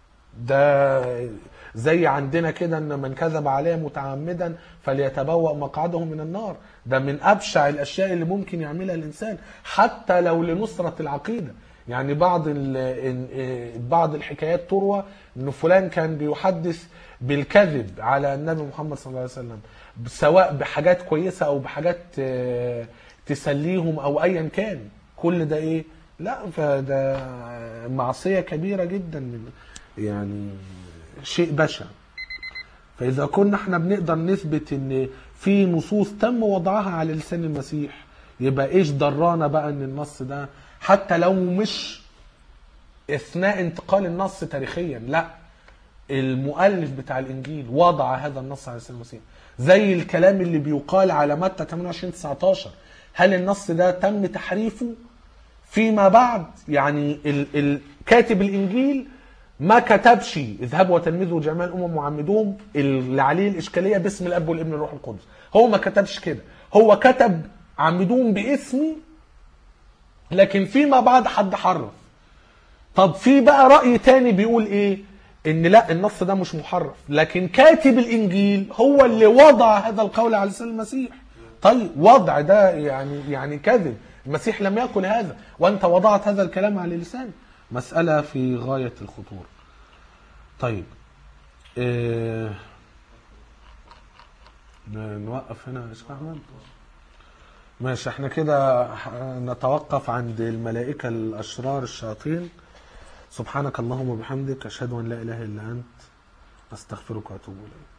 ده زي عندنا كده ان من كذب عليه متعمدا فليتبوأ مقعده من النار. ده من ابشع الاشياء اللي ممكن يعملها الانسان حتى لو لنصرة العقيدة. يعني بعض الحكايات تروى ان فلان كان بيحدث بالكذب على النبي محمد صلى الله عليه وسلم، سواء بحاجات كويسة او بحاجات تسليهم او ايا كان. كل ده ايه؟ لا، فده معصية كبيرة جدا، يعني شيء بشع. فإذا كنا احنا بنقدر نثبت ان في نصوص تم وضعها على لسان المسيح، يبقى ايش درانا بقى ان النص ده حتى لو مش اثناء انتقال النص تاريخيا، لا، المؤلف بتاع الانجيل وضع هذا النص على لسان المسيح. زي الكلام اللي بيقال على متى 28-19، هل النص ده تم تحريفه فيما بعد؟ يعني كاتب الانجيل ما كتبش اذهبوا وتلمذوا جميع الامم وعمدوهم اللي عليه الاشكاليه باسم الاب والابن والروح القدس. هو ما كتبش كده، هو كتب عمدوهم باسمي، لكن فيما بعد حد حرف. طب في بقى راي تاني بيقول ايه؟ ان لا، النص ده مش محرف، لكن كاتب الانجيل هو اللي وضع هذا القول على لسان المسيح. طيب وضع ده يعني كذب. المسيح لم يقل هذا وانت وضعت هذا الكلام على لسانه. مسألة في غاية الخطورة. طيب نوقف هنا يا شيخ أحمد؟ ماشي، احنا كده نتوقف عند الملائكة الأشرار الشياطين. سبحانك اللهم وبحمدك أشهد أن لا إله إلا أنت أستغفرك وأتوب إليك.